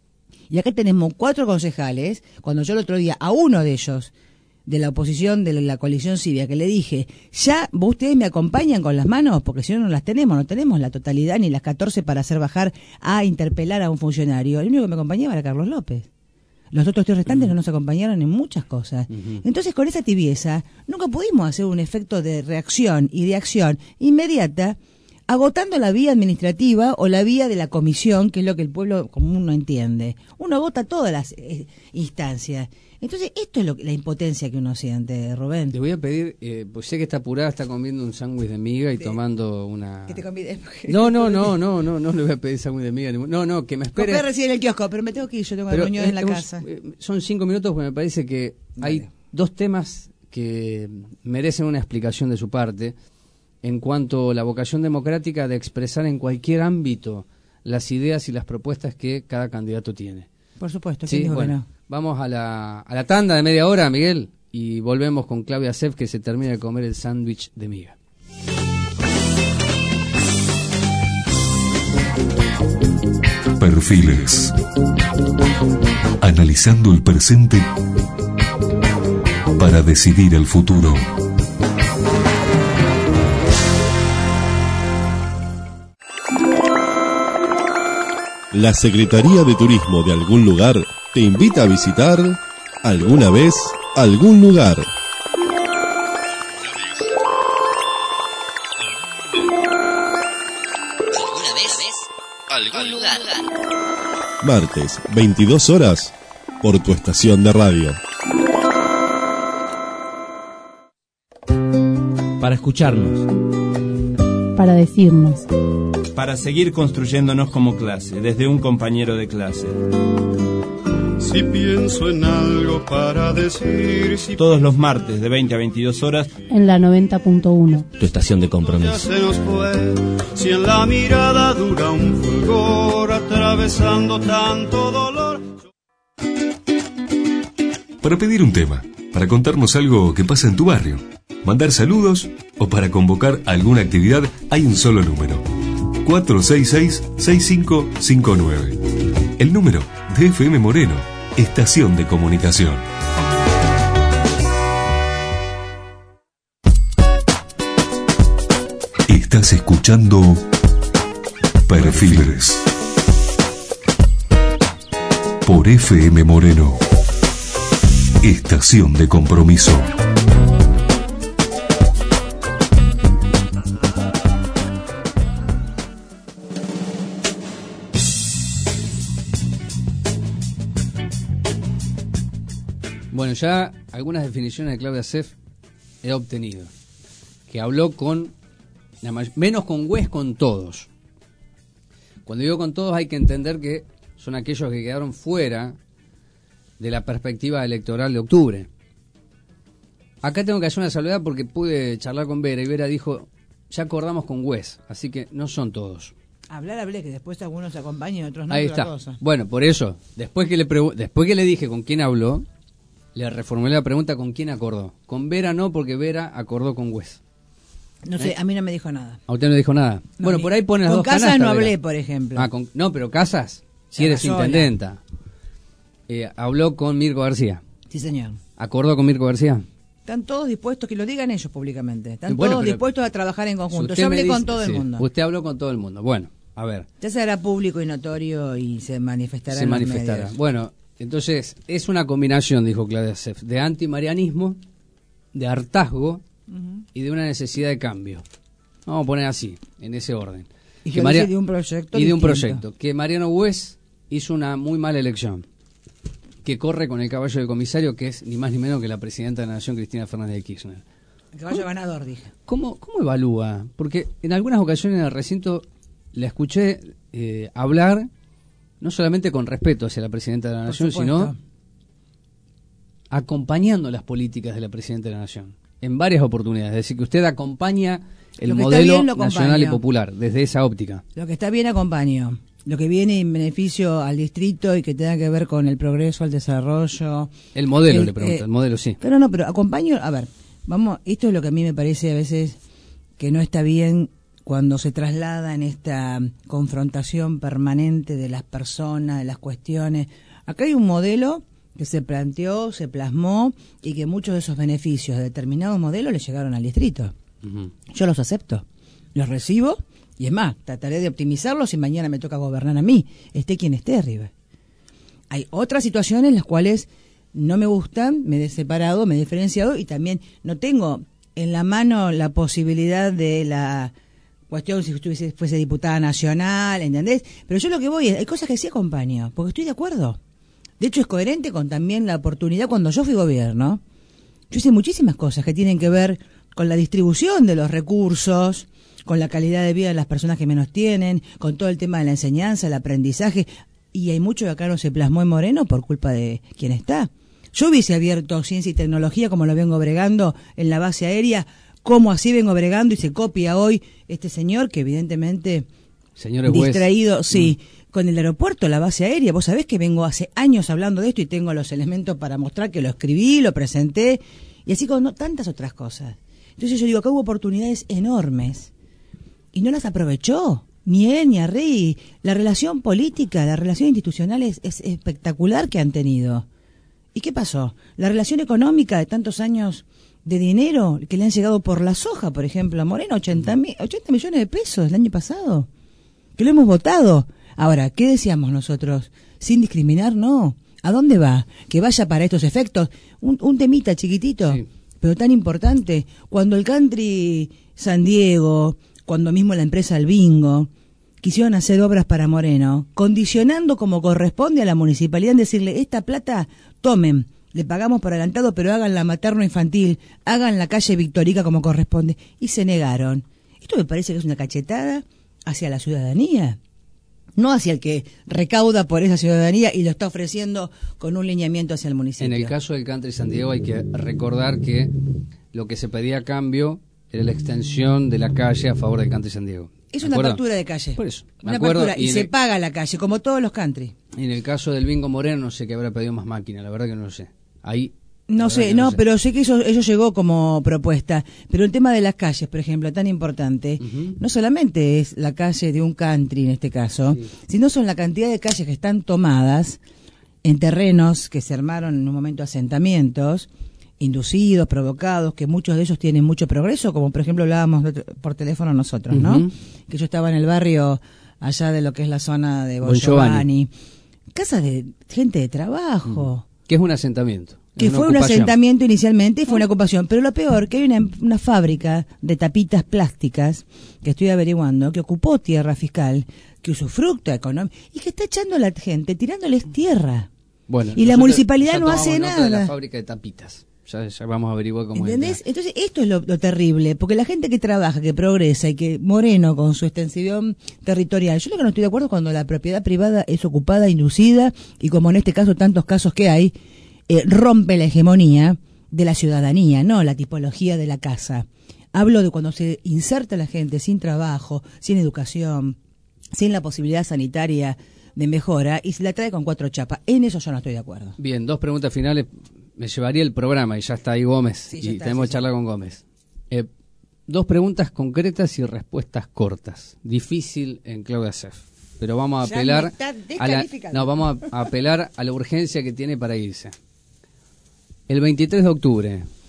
y acá tenemos cuatro concejales, cuando yo el otro día a uno de ellos, de la oposición de la coalición cívica, que le dije, ya vos ustedes me acompañan con las manos, porque si no no las tenemos, no tenemos la totalidad ni las catorce para hacer bajar a interpelar a un funcionario. El único que me acompañaba era Carlos López. Los otros tres restantes uh-huh. no nos acompañaron en muchas cosas. Uh-huh. Entonces, con esa tibieza, nunca pudimos hacer un efecto de reacción y de acción inmediata, agotando la vía administrativa o la vía de la comisión, que es lo que el pueblo común no entiende. Uno agota todas las eh, instancias. Entonces, esto es lo, la impotencia que uno siente, Rubén. Te voy a pedir, eh, pues sé que está apurada, está comiendo un sándwich de miga y sí. tomando una... Que te convides. No, no, no, no, no, no le voy a pedir sándwich de miga. No, no, que me espere. Compré recién en el kiosco, pero me tengo que ir, yo tengo reuniones en la hemos, casa. Son cinco minutos, porque me parece que vale. hay dos temas que merecen una explicación de su parte en cuanto a la vocación democrática de expresar en cualquier ámbito las ideas y las propuestas que cada candidato tiene. Por supuesto, sí, dijo bueno, que no? Vamos a la, a la tanda de media hora, Miguel, y volvemos con Claudia Seff, que se termina de comer el sándwich de miga. Perfiles. Analizando el presente para decidir el futuro. La Secretaría de Turismo de algún lugar te invita a visitar alguna vez algún lugar. ¿Alguna vez algún lugar? Martes, veintidós horas, por tu estación de radio. Para escucharnos. Para decirnos. Para seguir construyéndonos como clase, desde un compañero de clase. Si pienso en algo para decir, si todos los martes de veinte a veintidós horas en la noventa punto uno. Tu estación de compromiso. Se nos fue, si en la mirada dura un fulgor atravesando tanto dolor. Para pedir un tema, para contarnos algo que pasa en tu barrio, mandar saludos o para convocar alguna actividad, hay un solo número: cuatro seis seis, seis cinco cinco nueve. El número de F M Moreno, estación de comunicación. Estás escuchando Perfiles por F M Moreno, estación de compromiso. Bueno, ya algunas definiciones de Claudia Seff he obtenido. Que habló con, la may- menos con Wes, con todos. Cuando digo con todos hay que entender que son aquellos que quedaron fuera de la perspectiva electoral de octubre. Acá tengo que hacer una salvedad porque pude charlar con Vera y Vera dijo, ya acordamos con Wes, así que no son todos. Hablar, hablé, que después algunos acompañan y otros no. Ahí está. Cosa. Bueno, por eso, después que le pregu- después que le dije con quién habló, le reformulé la pregunta con quién acordó. Con Vera no, porque Vera acordó con Wes. No sé, ¿Eh? a mí no me dijo nada. ¿A usted no dijo nada? No, bueno, ni, por ahí pone las con dos Casas canastas, no Vera. hablé, por ejemplo. Ah, con, no, pero Casas, si eres sola. intendenta. Eh, habló con Mirko García. Sí, señor. ¿Acordó con Mirko García? Están todos dispuestos, que lo digan ellos públicamente. Están Bueno, todos pero dispuestos a trabajar en conjunto. Si Yo hablé me con dice- todo el sí, mundo. Usted habló con todo el mundo. Bueno, a ver. Ya será público y notorio y se manifestará Se en los manifestará. medios. Bueno, entonces es una combinación, dijo Claudia Sef, de antimarianismo, de hartazgo Ujú. y de una necesidad de cambio. Vamos a poner así, en ese orden. Y Que que María- dice de un proyecto y de un distinto. proyecto. Que Mariano Bues hizo una muy mala elección. Que corre con el caballo del comisario, que es ni más ni menos que la presidenta de la Nación, Cristina Fernández de Kirchner. El caballo ganador, dije. ¿Cómo, ¿Cómo evalúa? Porque en algunas ocasiones en el recinto la escuché eh, hablar no solamente con respeto hacia la presidenta de la Por Nación, supuesto. sino acompañando las políticas de la presidenta de la Nación en varias oportunidades. Es decir, que usted acompaña el Lo que está modelo bien, lo nacional y acompaño. popular desde esa óptica. Lo que está bien acompaño. Lo que viene en beneficio al distrito y que tenga que ver con el progreso, el desarrollo. El modelo, El, le pregunto, eh, el modelo sí. Pero no, pero acompaño, a ver, vamos, esto es lo que a mí me parece a veces que no está bien cuando se traslada en esta confrontación permanente de las personas, de las cuestiones. Acá hay un modelo que se planteó, se plasmó y que muchos de esos beneficios de determinados modelos le llegaron al distrito. Ujú. Yo los acepto, los recibo y es más, trataré de optimizarlos si mañana me toca gobernar a mí, esté quien esté arriba. Hay otras situaciones en las cuales no me gustan, me he separado, me he diferenciado y también no tengo en la mano la posibilidad de la cuestión si estuviese, fuese diputada nacional, ¿entendés? Pero yo lo que voy es, hay cosas que sí acompaño, porque estoy de acuerdo. De hecho es coherente con también la oportunidad cuando yo fui gobierno. Yo hice muchísimas cosas que tienen que ver con la distribución de los recursos, con la calidad de vida de las personas que menos tienen, con todo el tema de la enseñanza, el aprendizaje, y hay mucho que acá no se plasmó en Moreno por culpa de quien está. Yo hubiese abierto ciencia y tecnología como lo vengo bregando en la base aérea, como así vengo bregando y se copia hoy este señor que evidentemente Señores juez. distraído, sí, mm. con el aeropuerto, la base aérea. Vos sabés que vengo hace años hablando de esto y tengo los elementos para mostrar que lo escribí, lo presenté, y así con no, tantas otras cosas. Entonces yo digo, acá hubo oportunidades enormes y no las aprovechó, ni él ni Arrey. La relación política, la relación institucional es, es espectacular que han tenido. ¿Y qué pasó? La relación económica de tantos años de dinero que le han llegado por la soja, por ejemplo, a Moreno, ochenta, mi, ochenta millones de pesos el año pasado, que lo hemos votado. Ahora, ¿qué decíamos nosotros? Sin discriminar, no. ¿A dónde va? Que vaya para estos efectos. Un, un temita chiquitito, sí, pero tan importante. Cuando el country San Diego, cuando mismo la empresa El Bingo, quisieron hacer obras para Moreno, condicionando como corresponde a la municipalidad en decirle, esta plata, tomen, le pagamos por adelantado, pero hagan la materno-infantil, hagan la calle Victorica como corresponde. Y se negaron. Esto me parece que es una cachetada hacia la ciudadanía, no hacia el que recauda por esa ciudadanía y lo está ofreciendo con un lineamiento hacia el municipio. En el caso del country San Diego hay que recordar que lo que se pedía a cambio era la extensión de la calle a favor del country San Diego. Es una apertura de calle. Por eso. Una apertura y, y se el... paga la calle, como todos los country. Y en el caso del Bingo Moreno no sé qué habrá pedido más máquina, la verdad que no lo sé. Ahí... No sé, no, no sé. Pero sé que eso, eso llegó como propuesta. Pero el tema de las calles, por ejemplo, tan importante, uh-huh. no solamente es la calle de un country en este caso, sí. sino son la cantidad de calles que están tomadas en terrenos que se armaron en un momento asentamientos, inducidos, provocados, que muchos de ellos tienen mucho progreso, como por ejemplo hablábamos de, por teléfono nosotros, uh-huh. ¿no? Que yo estaba en el barrio allá de lo que es la zona de Bon Giovanni. Casas de gente de trabajo. Uh-huh. Que es un asentamiento. Que fue ocupación. Un asentamiento inicialmente y fue una ocupación. Pero lo peor, que hay una, una fábrica de tapitas plásticas, que estoy averiguando, que ocupó tierra fiscal, que usufructa económico, y que está echando a la gente, tirándoles tierra. Bueno, y la municipalidad no hace nada. De la fábrica de tapitas. Ya, ya vamos a averiguar cómo ¿entendés? es. Entonces, esto es lo, lo terrible, porque la gente que trabaja, que progresa y que Moreno con su extensión territorial, yo lo que no estoy de acuerdo es cuando la propiedad privada es ocupada, inducida, y como en este caso tantos casos que hay, Eh, rompe la hegemonía de la ciudadanía, no la tipología de la casa. Hablo de cuando se inserta la gente sin trabajo, sin educación, sin la posibilidad sanitaria de mejora y se la trae con cuatro chapas. En eso yo no estoy de acuerdo. Bien, dos preguntas finales. Me llevaría el programa y ya está ahí Gómez. Sí, y está, tenemos sí, que charlar sí. con Gómez. Eh, dos preguntas concretas y respuestas cortas. Difícil en Claudia Sef. Pero vamos a apelar a la, no, vamos a apelar a la urgencia que tiene para irse. El veintitrés de octubre,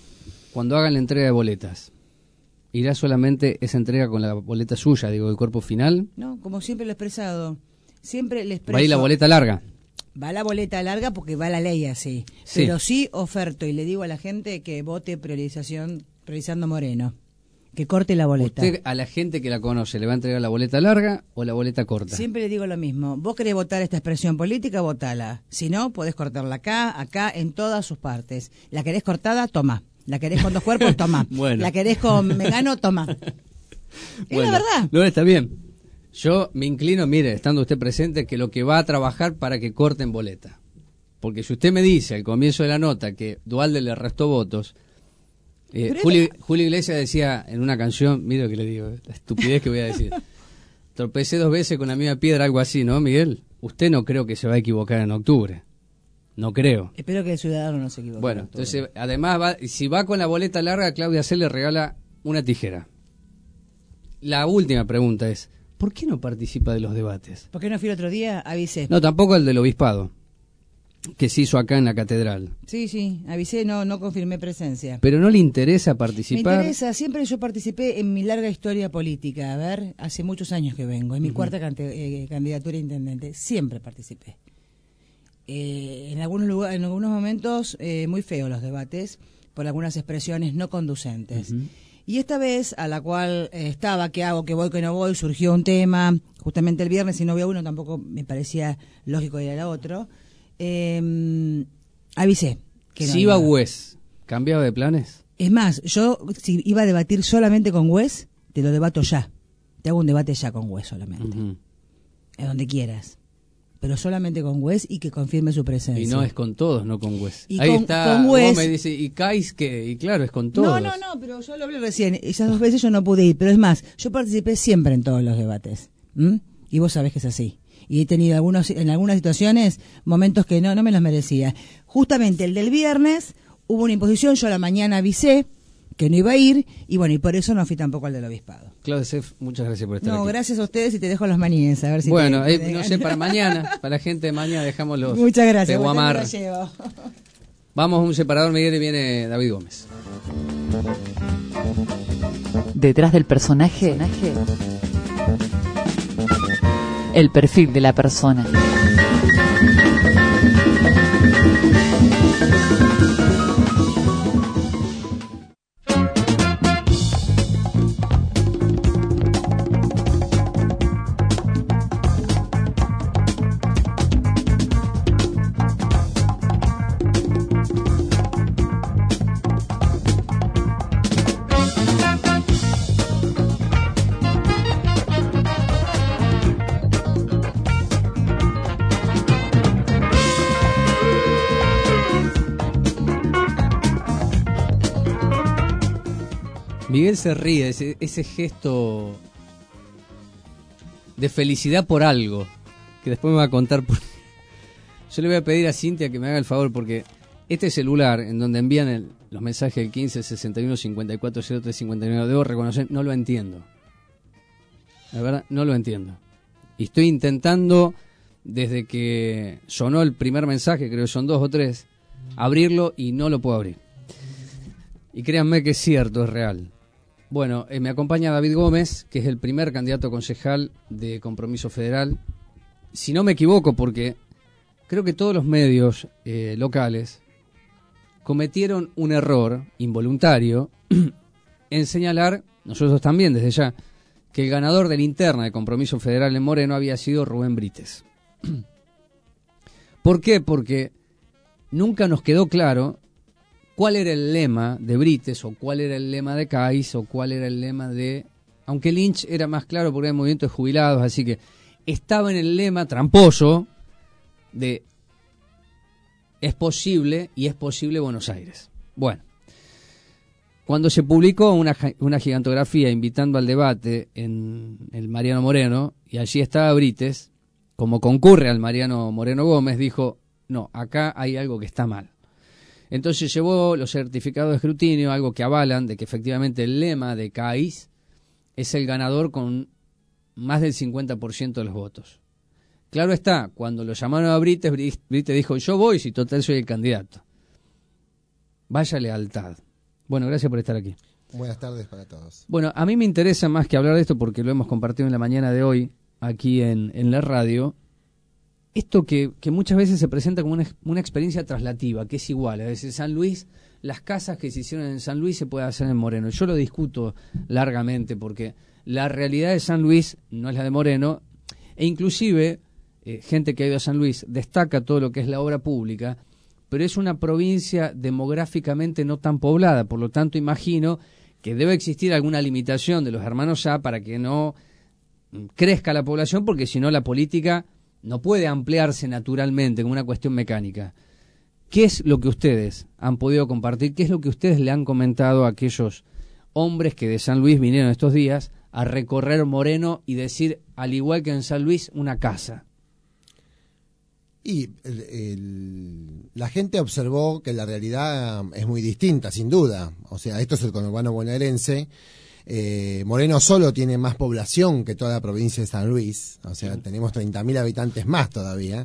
cuando hagan la entrega de boletas, ¿irá solamente esa entrega con la boleta suya, digo, el cuerpo final? No, como siempre lo he expresado. Siempre le expreso. ¿Va a ir la boleta larga? Va la boleta larga porque va la ley así. Sí. Pero sí oferto y le digo a la gente que vote priorización, priorizando Moreno. Que corte la boleta. ¿Usted a la gente que la conoce le va a entregar la boleta larga o la boleta corta? Siempre le digo lo mismo. Vos querés votar esta expresión política, votala. Si no, podés cortarla acá, acá, en todas sus partes. La querés cortada, toma. La querés con dos cuerpos, toma. Bueno. La querés con Megano, toma. Es bueno, la verdad. No, está bien. Yo me inclino, mire, estando usted presente, que lo que va a trabajar para que corten boleta. Porque si usted me dice al comienzo de la nota que Duhalde le restó votos, eh, Julio, Julio Iglesias decía en una canción, mire lo que le digo, la estupidez que voy a decir, tropecé dos veces con la misma piedra, algo así, ¿no, Miguel? Usted no creo que se va a equivocar en octubre. No creo. Espero que el ciudadano no se equivoque. Bueno, entonces, además, va, si va con la boleta larga, Claudia C. le regala una tijera. La última pregunta es, ¿por qué no participa de los debates? ¿Por qué no fui el otro día? Avisé. No, tampoco el del obispado, que se hizo acá en la catedral. Sí, sí, avisé, no no confirmé presencia. ¿Pero no le interesa participar? Me interesa, siempre yo participé en mi larga historia política. A ver, hace muchos años que vengo, en mi uh-huh. cuarta cante, eh, candidatura a intendente, siempre participé. Eh, en, algunos lugar, en algunos momentos eh, muy feos los debates, por algunas expresiones no conducentes. Uh-huh. Y esta vez, a la cual eh, estaba, ¿qué hago, qué voy, qué no voy? Surgió un tema, justamente el viernes, si no voy a uno, tampoco me parecía lógico ir al otro. Eh, avisé. Que no si iba Wes, ¿cambiaba de planes? Es más, yo si iba a debatir solamente con Wes, te lo debato ya. Te hago un debate ya con Wes solamente. Uh-huh. Es donde quieras. Pero solamente con Wes y que confirme su presencia. Y no es con todos, no con Wes. Y Ahí con, está, con Wes, vos me dice, ¿y Kais qué? Y claro, es con todos. No, no, no, pero yo lo hablé recién. Esas dos veces yo no pude ir. Pero es más, yo participé siempre en todos los debates. ¿Mm? Y vos sabés que es así. Y he tenido algunos, en algunas situaciones momentos que no, no me los merecía. Justamente el del viernes hubo una imposición, yo a la mañana avisé que no iba a ir, y bueno, y por eso no fui tampoco al del obispado. Claudia Sef, muchas gracias por estar no, aquí. No, gracias a ustedes y te dejo los maníes, a ver si bueno, te, eh, te no sé, para mañana, para la gente de mañana dejamos los muchas gracias, de Guamar. llevo. Vamos a un separador, Miguel, y viene David Gómez. Detrás del personaje, el perfil de la persona. Miguel se ríe, ese, ese gesto de felicidad por algo, que después me va a contar por... Yo le voy a pedir a Cintia que me haga el favor, porque este celular, en donde envían el, los mensajes del quince sesenta y uno cincuenta y cuatro cero tres cincuenta y nueve, debo reconocer, no lo entiendo. La verdad, no lo entiendo. Y estoy intentando, desde que sonó el primer mensaje, creo que son dos o tres, abrirlo y no lo puedo abrir. Y créanme que es cierto, es real. Bueno, eh, me acompaña David Gómez, que es el primer candidato concejal de Compromiso Federal. Si no me equivoco, porque creo que todos los medios eh, locales cometieron un error involuntario en señalar, nosotros también desde ya, que el ganador de la interna de Compromiso Federal en Moreno había sido Rubén Brites. ¿Por qué? Porque nunca nos quedó claro cuál era el lema de Brites, o cuál era el lema de Kais, o cuál era el lema de... Aunque Lynch era más claro porque era movimiento de jubilados, así que estaba en el lema tramposo de es posible, y es posible Buenos Aires. Bueno, cuando se publicó una, una gigantografía invitando al debate en el Mariano Moreno, y allí estaba Brites, como concurre al Mariano Moreno Gómez, dijo, no, acá hay algo que está mal. Entonces llevó los certificados de escrutinio, algo que avalan de que efectivamente el lema de Kais es el ganador con más del cincuenta por ciento de los votos. Claro está, cuando lo llamaron a Brites, Brites dijo, yo voy si total soy el candidato. Vaya lealtad. Bueno, gracias por estar aquí. Buenas tardes para todos. Bueno, a mí me interesa más que hablar de esto porque lo hemos compartido en la mañana de hoy aquí en, en la radio. Esto que, que muchas veces se presenta como una, una experiencia traslativa, que es igual. Es decir, San Luis, las casas que se hicieron en San Luis se pueden hacer en Moreno. Yo lo discuto largamente porque la realidad de San Luis no es la de Moreno, e inclusive eh, gente que ha ido a San Luis destaca todo lo que es la obra pública, pero es una provincia demográficamente no tan poblada, por lo tanto imagino que debe existir alguna limitación de los hermanos A para que no crezca la población, porque si no la política no puede ampliarse naturalmente como una cuestión mecánica. ¿Qué es lo que ustedes han podido compartir? ¿Qué es lo que ustedes le han comentado a aquellos hombres que de San Luis vinieron estos días a recorrer Moreno y decir, al igual que en San Luis, una casa? Y el, el, la gente observó que la realidad es muy distinta, sin duda. O sea, esto es el conurbano bonaerense. Eh, Moreno solo tiene más población que toda la provincia de San Luis. O sea, sí. Tenemos treinta mil habitantes más todavía.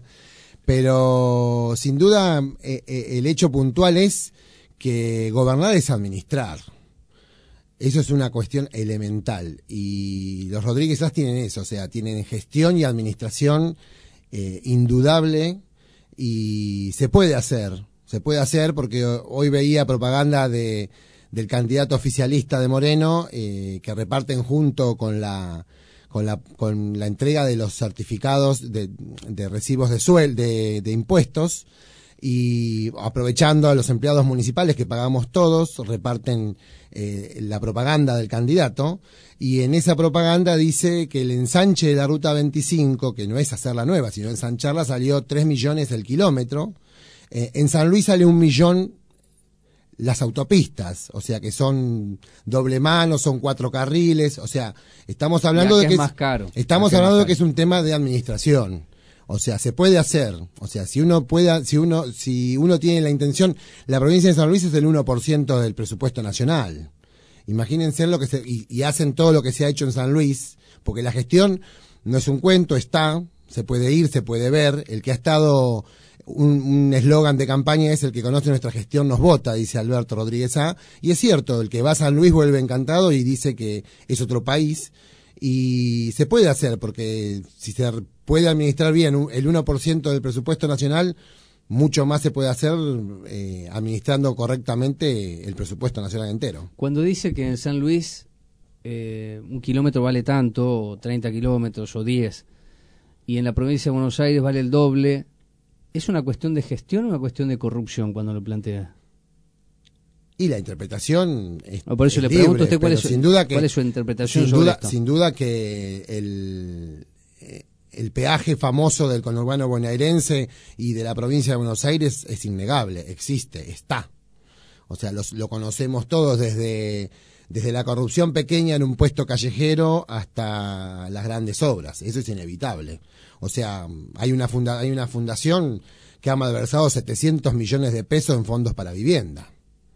Pero, sin duda, eh, eh, el hecho puntual es que gobernar es administrar. Eso es una cuestión elemental. Y los Rodríguez As tienen eso. O sea, tienen gestión y administración Eh, indudable, y se puede hacer, se puede hacer porque hoy veía propaganda de del candidato oficialista de Moreno eh, que reparten junto con la con la con la entrega de los certificados de, de recibos de sueldo de, de impuestos, y aprovechando a los empleados municipales que pagamos todos, reparten eh, la propaganda del candidato, y en esa propaganda dice que el ensanche de la ruta veinticinco, que no es hacerla nueva, sino ensancharla, salió tres millones el kilómetro. Eh, en San Luis sale un millón las autopistas, o sea que son doble mano, son cuatro carriles, o sea, estamos hablando de que es más caro. Estamos hablando de que es un tema de administración. O sea, se puede hacer. O sea, si uno pueda, si uno, si uno tiene la intención, la provincia de San Luis es el uno por ciento del presupuesto nacional. Imagínense lo que se, y, y hacen todo lo que se ha hecho en San Luis, porque la gestión no es un cuento, está, se puede ir, se puede ver. El que ha estado, un eslogan de campaña es: el que conoce nuestra gestión nos vota, dice Alberto Rodríguez A. Y es cierto, el que va a San Luis vuelve encantado y dice que es otro país. Y se puede hacer, porque si se puede administrar bien el uno por ciento del presupuesto nacional, mucho más se puede hacer eh, administrando correctamente el presupuesto nacional entero. Cuando dice que en San Luis eh, un kilómetro vale tanto, o treinta kilómetros, o diez, y en la provincia de Buenos Aires vale el doble, ¿es una cuestión de gestión o una cuestión de corrupción cuando lo plantea? Y la interpretación es, no, por eso es le libre, pregunto a usted cuál es, su, sin duda que, cuál es su interpretación sin sobre duda, esto. Sin duda que el, el peaje famoso del conurbano bonaerense y de la provincia de Buenos Aires es innegable, existe, está. O sea, los, lo conocemos todos desde, desde la corrupción pequeña en un puesto callejero hasta las grandes obras. Eso es inevitable. O sea, hay una, funda, hay una fundación que ha malversado setecientos millones de pesos en fondos para vivienda.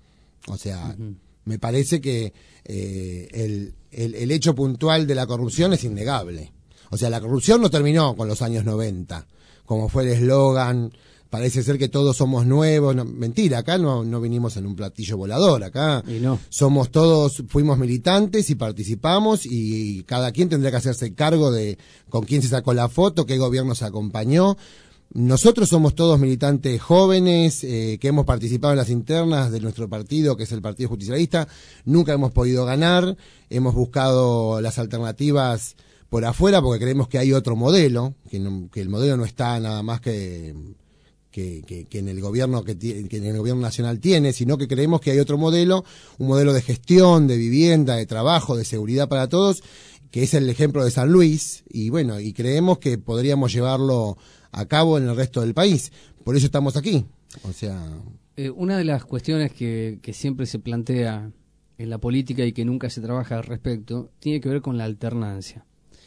O sea, uh-huh. Me parece que eh, el, el, el hecho puntual de la corrupción es innegable. O sea, la corrupción no terminó con los años noventa, como fue el eslogan, parece ser que todos somos nuevos. No, mentira, acá no, no vinimos en un platillo volador, acá y no. somos todos, fuimos militantes y participamos, y cada quien tendrá que hacerse cargo de con quién se sacó la foto, qué gobierno se acompañó. Nosotros somos todos militantes jóvenes eh, que hemos participado en las internas de nuestro partido, que es el Partido Justicialista. Nunca hemos podido ganar, hemos buscado las alternativas por afuera porque creemos que hay otro modelo, que, no, que el modelo no está nada más que, que, que, que en el gobierno que, que en el gobierno nacional tiene, sino que creemos que hay otro modelo, un modelo de gestión, de vivienda, de trabajo, de seguridad para todos, que es el ejemplo de San Luis, y bueno, y creemos que podríamos llevarlo a cabo en el resto del país. Por eso estamos aquí. O sea, eh, una de las cuestiones que, que siempre se plantea en la política y que nunca se trabaja al respecto tiene que ver con la alternancia.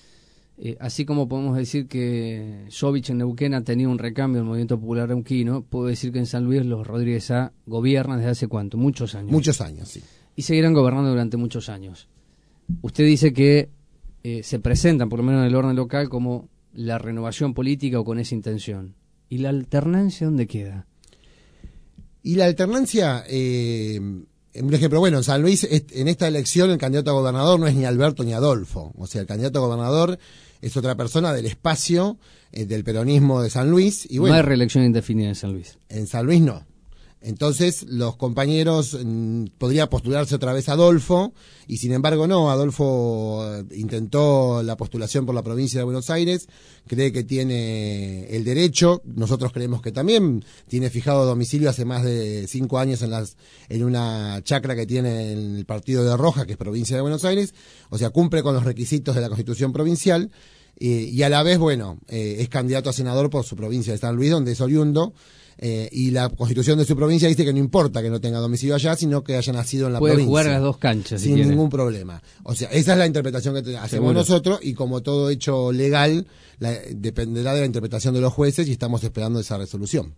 Eh, así como podemos decir que Sovich en Neuquén ha tenido un recambio del movimiento popular neuquino, puedo decir que en San Luis los Rodríguez A gobiernan desde hace cuánto, muchos años. Muchos años, sí. Y seguirán gobernando durante muchos años. Usted dice que eh, se presentan, por lo menos en el orden local, como la renovación política o con esa intención. ¿Y la alternancia dónde queda? Y la alternancia, eh, un ejemplo, bueno, en San Luis, en esta elección el candidato a gobernador no es ni Alberto ni Adolfo. O sea, el candidato a gobernador es otra persona del espacio eh, del peronismo de San Luis. Y bueno, no hay reelección indefinida en San Luis. En San Luis no. Entonces, los compañeros, mmm, podría postularse otra vez Adolfo, y sin embargo no, Adolfo eh, intentó la postulación por la provincia de Buenos Aires, cree que tiene el derecho, nosotros creemos que también, tiene fijado domicilio hace más de cinco años en las en una chacra que tiene en el partido de Rojas, que es provincia de Buenos Aires, o sea, cumple con los requisitos de la Constitución provincial, eh, y a la vez, bueno, eh, es candidato a senador por su provincia de San Luis, donde es oriundo. Eh, y la constitución de su provincia dice que no importa que no tenga domicilio allá, sino que haya nacido en la Puede provincia. Puede jugar a las dos canchas. Sin si ningún problema. O sea, esa es la interpretación que te, hacemos Seguro. nosotros, y como todo hecho legal, la, dependerá de la interpretación de los jueces, y estamos esperando esa resolución.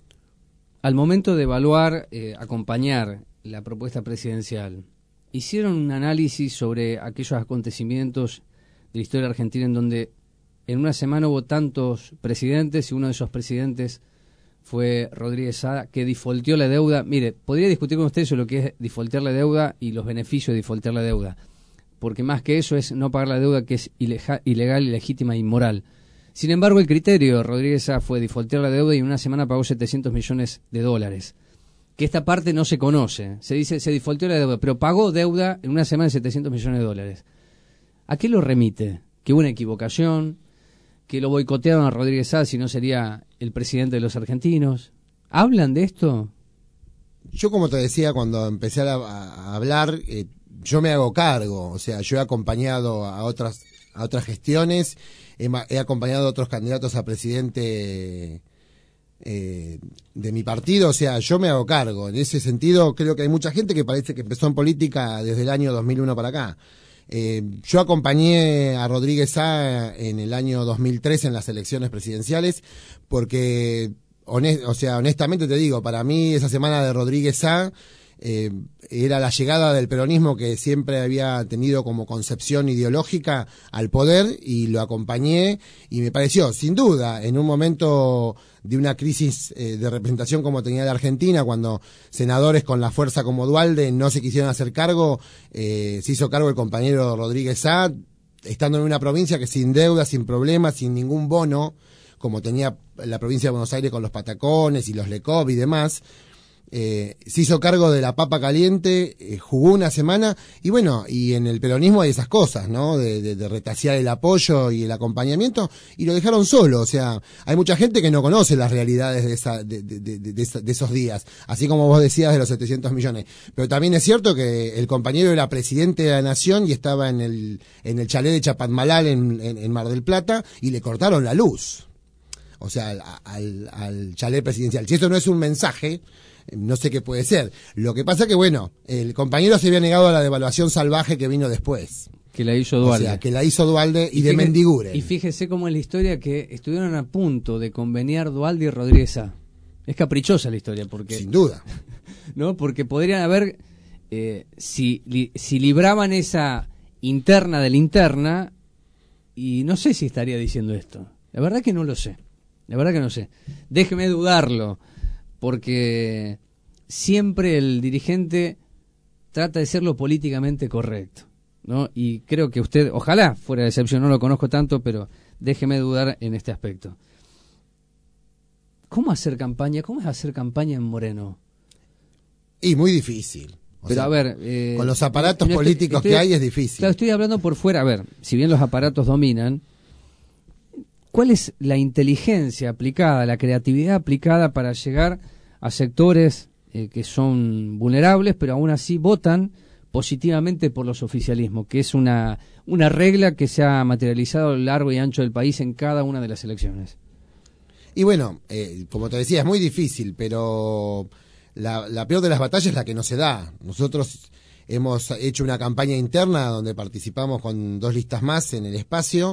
Al momento de evaluar, eh, acompañar la propuesta presidencial, ¿hicieron un análisis sobre aquellos acontecimientos de la historia argentina en donde en una semana hubo tantos presidentes y uno de esos presidentes fue Rodríguez Saá, que defaulteó la deuda? Mire, podría discutir con usted sobre lo que es defaultear la deuda y los beneficios de defaultear la deuda, porque más que eso es no pagar la deuda, que es ilegal, ilegal ilegítima e inmoral. Sin embargo, el criterio de Rodríguez Saá fue defaultear la deuda y en una semana pagó setecientos millones de dólares. Que esta parte no se conoce. Se dice, se defaulteó la deuda, pero pagó deuda en una semana de setecientos millones de dólares. ¿A qué lo remite? ¿Que hubo una equivocación? ¿Que lo boicotearon a Rodríguez Saá si no sería el presidente de los argentinos? ¿Hablan de esto? Yo, como te decía cuando empecé a, a hablar, eh, yo me hago cargo. O sea, yo he acompañado a otras a otras gestiones, he, he acompañado a otros candidatos a presidente eh, de mi partido. O sea, yo me hago cargo. En ese sentido, creo que hay mucha gente que parece que empezó en política desde el año dos mil uno para acá. Eh, yo acompañé a Rodríguez Saá en el año dos mil tres en las elecciones presidenciales porque, honest, o sea, honestamente te digo, para mí esa semana de Rodríguez Saá eh, era la llegada del peronismo que siempre había tenido como concepción ideológica al poder, y lo acompañé, y me pareció, sin duda, en un momento de una crisis eh, de representación como tenía la Argentina, cuando senadores con la fuerza como Duhalde no se quisieron hacer cargo, eh, se hizo cargo el compañero Rodríguez Saá, estando en una provincia que sin deuda, sin problemas, sin ningún bono, como tenía la provincia de Buenos Aires con los patacones y los Lecov y demás. Eh, se hizo cargo de la papa caliente, eh, jugó una semana, y bueno, y en el peronismo hay esas cosas, ¿no? De, de, de retasear el apoyo y el acompañamiento, y lo dejaron solo. O sea, hay mucha gente que no conoce las realidades de, esa, de, de, de, de, de esos días, así como vos decías de los setecientos millones. Pero también es cierto que el compañero era presidente de la nación y estaba en el, en el chalet de Chapadmalal en, en, en Mar del Plata, y le cortaron la luz. O sea, al, al, al chalet presidencial. Si eso no es un mensaje, no sé qué puede ser. Lo que pasa que, bueno, el compañero se había negado a la devaluación salvaje que vino después. Que la hizo Duhalde. O sea, que la hizo Duhalde y, y de fíjese, Mendiguren. Y fíjese cómo es la historia, que estuvieron a punto de conveniar Duhalde y Rodríguez Saá. Es caprichosa la historia, porque... Sin duda. ¿No? Porque podrían haber... Eh, si, li, si libraban esa interna de la interna, y no sé si estaría diciendo esto. La verdad que no lo sé. La verdad que no sé. Déjeme dudarlo, porque siempre el dirigente trata de ser lo políticamente correcto, ¿no? Y creo que usted, ojalá fuera de excepción, no lo conozco tanto, pero déjeme dudar en este aspecto. ¿Cómo hacer campaña? ¿Cómo es hacer campaña en Moreno? Y muy difícil. O pero sea, a ver... Eh, con los aparatos estoy, políticos estoy, que hay es difícil. Claro, estoy hablando por fuera. A ver, si bien los aparatos dominan, ¿cuál es la inteligencia aplicada, la creatividad aplicada para llegar a sectores eh, que son vulnerables, pero aún así votan positivamente por los oficialismos, que es una, una regla que se ha materializado a lo largo y ancho del país en cada una de las elecciones? Y bueno, eh, como te decía, es muy difícil, pero la, la peor de las batallas es la que no se da. Nosotros hemos hecho una campaña interna donde participamos con dos listas más en el espacio,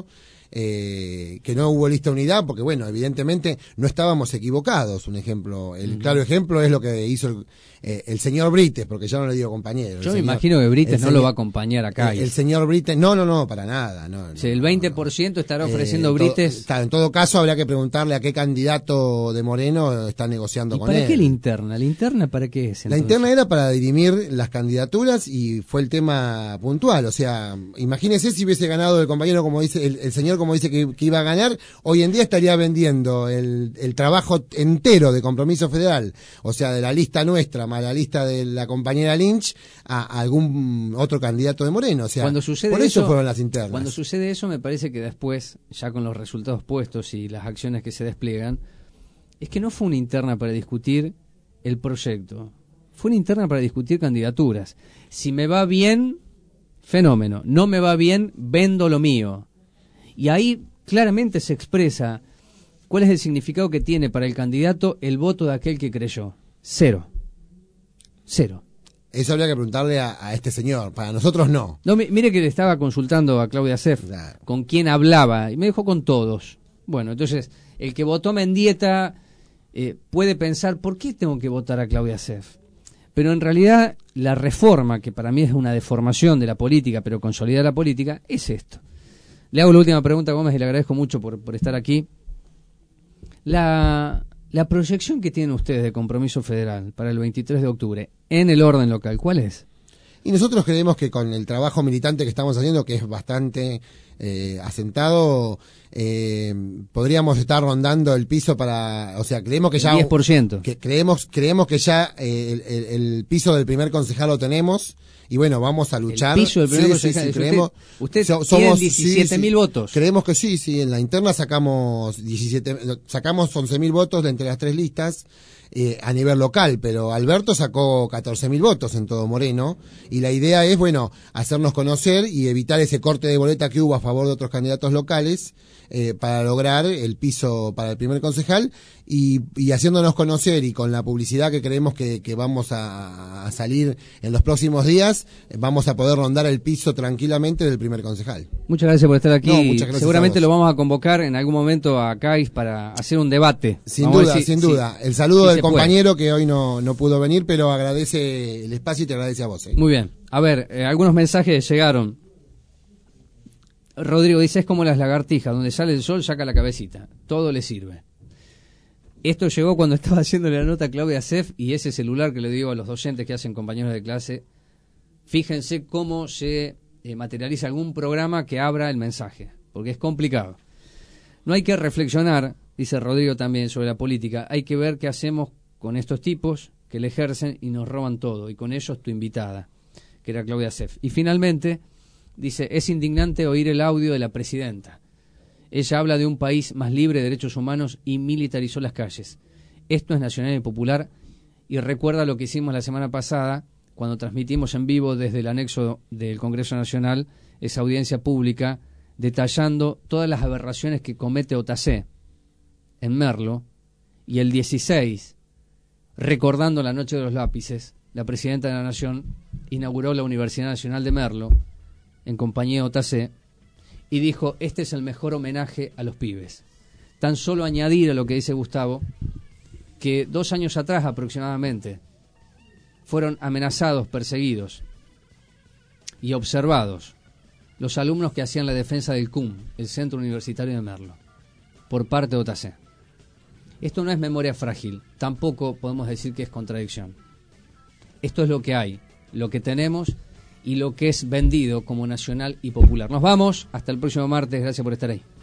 eh, que no hubo lista unidad, porque bueno, evidentemente no estábamos equivocados. Un ejemplo, el uh-huh. claro ejemplo es lo que hizo el, eh, el señor Brites, porque ya no le digo compañero. Yo me señor, imagino que Brites no señor, lo va a acompañar acá. El, el señor Brites, no, no, no, para nada. No, no, o sea, el veinte por ciento estará ofreciendo eh, Brites. Todo, en todo caso, habría que preguntarle a qué candidato de Moreno está negociando ¿Y con para él. ¿Para qué la interna? ¿La interna para qué es? Entonces? La interna era para dirimir las candidaturas y fue el tema puntual. O sea, imagínese si hubiese ganado el compañero, como dice, el, el señor como dice que, que iba a ganar, hoy en día estaría vendiendo el, el trabajo entero de Compromiso Federal, o sea, de la lista nuestra más la lista de la compañera Lynch, a, a algún otro candidato de Moreno. O sea, cuando sucede por eso, eso fueron las internas. Cuando sucede eso, me parece que después, ya con los resultados puestos y las acciones que se despliegan, es que no fue una interna para discutir el proyecto, fue una interna para discutir candidaturas. Si me va bien, fenómeno. No me va bien, vendo lo mío. Y ahí claramente se expresa cuál es el significado que tiene para el candidato el voto de aquel que creyó. Cero. Cero. Eso habría que preguntarle a, a este señor. Para nosotros no. No, mire que le estaba consultando a Claudia Seff claro. con quién hablaba y me dijo con todos. Bueno, entonces el que votó Mendieta eh, puede pensar, ¿por qué tengo que votar a Claudia Seff? Pero en realidad la reforma, que para mí es una deformación de la política, pero consolida la política, es esto. Le hago la última pregunta, Gómez, y le agradezco mucho por, por estar aquí. La, la proyección que tienen ustedes de Compromiso Federal para el veintitrés de octubre en el orden local, ¿cuál es? Y nosotros creemos que con el trabajo militante que estamos haciendo, que es bastante eh, asentado, eh, podríamos estar rondando el piso para, o sea, creemos que ya diez por ciento. Que creemos creemos que ya eh, el, el, el piso del primer concejal lo tenemos y bueno, vamos a luchar. El piso del primer sí, concejal. sí, sí, creemos, usted usted so, somos diecisiete mil sí, sí, votos. Creemos que sí, sí, en la interna sacamos diecisiete, sacamos once mil votos de entre las tres listas. Eh, a nivel local, pero Alberto sacó catorce mil votos en todo Moreno y la idea es, bueno, hacernos conocer y evitar ese corte de boleta que hubo a favor de otros candidatos locales eh, para lograr el piso para el primer concejal y, y haciéndonos conocer y con la publicidad que creemos que, que vamos a, a salir en los próximos días, vamos a poder rondar el piso tranquilamente del primer concejal. Muchas gracias por estar aquí. No, muchas gracias. Seguramente lo vamos a convocar en algún momento a Cais para hacer un debate. Sin vamos duda, si, sin si, duda. El saludo si del compañero puede. Que hoy no, no pudo venir, pero agradece el espacio y te agradece a vos. ¿eh? Muy bien. A ver, eh, algunos mensajes llegaron. Rodrigo dice, es como las lagartijas, donde sale el sol saca la cabecita. Todo le sirve. Esto llegó cuando estaba haciéndole la nota a Claudia Seff y ese celular que le digo a los docentes que hacen compañeros de clase, fíjense cómo se eh, materializa algún programa que abra el mensaje, porque es complicado. No hay que reflexionar, dice Rodrigo también, sobre la política, hay que ver qué hacemos con estos tipos que le ejercen y nos roban todo, y con ellos tu invitada, que era Claudia Seff. Y finalmente, dice, es indignante oír el audio de la presidenta. Ella habla de un país más libre de derechos humanos y militarizó las calles. Esto es nacional y popular y recuerda lo que hicimos la semana pasada cuando transmitimos en vivo desde el anexo del Congreso Nacional esa audiencia pública detallando todas las aberraciones que comete Otacé en Merlo y el dieciséis, recordando la Noche de los Lápices, la Presidenta de la Nación inauguró la Universidad Nacional de Merlo en compañía de Otacé y dijo, este es el mejor homenaje a los pibes. Tan solo añadir a lo que dice Gustavo, que dos años atrás aproximadamente fueron amenazados, perseguidos y observados los alumnos que hacían la defensa del C U M, el Centro Universitario de Merlo, por parte de Otacé. Esto no es memoria frágil, tampoco podemos decir que es contradicción. Esto es lo que hay, lo que tenemos y lo que es vendido como nacional y popular. Nos vamos, hasta el próximo martes, gracias por estar ahí.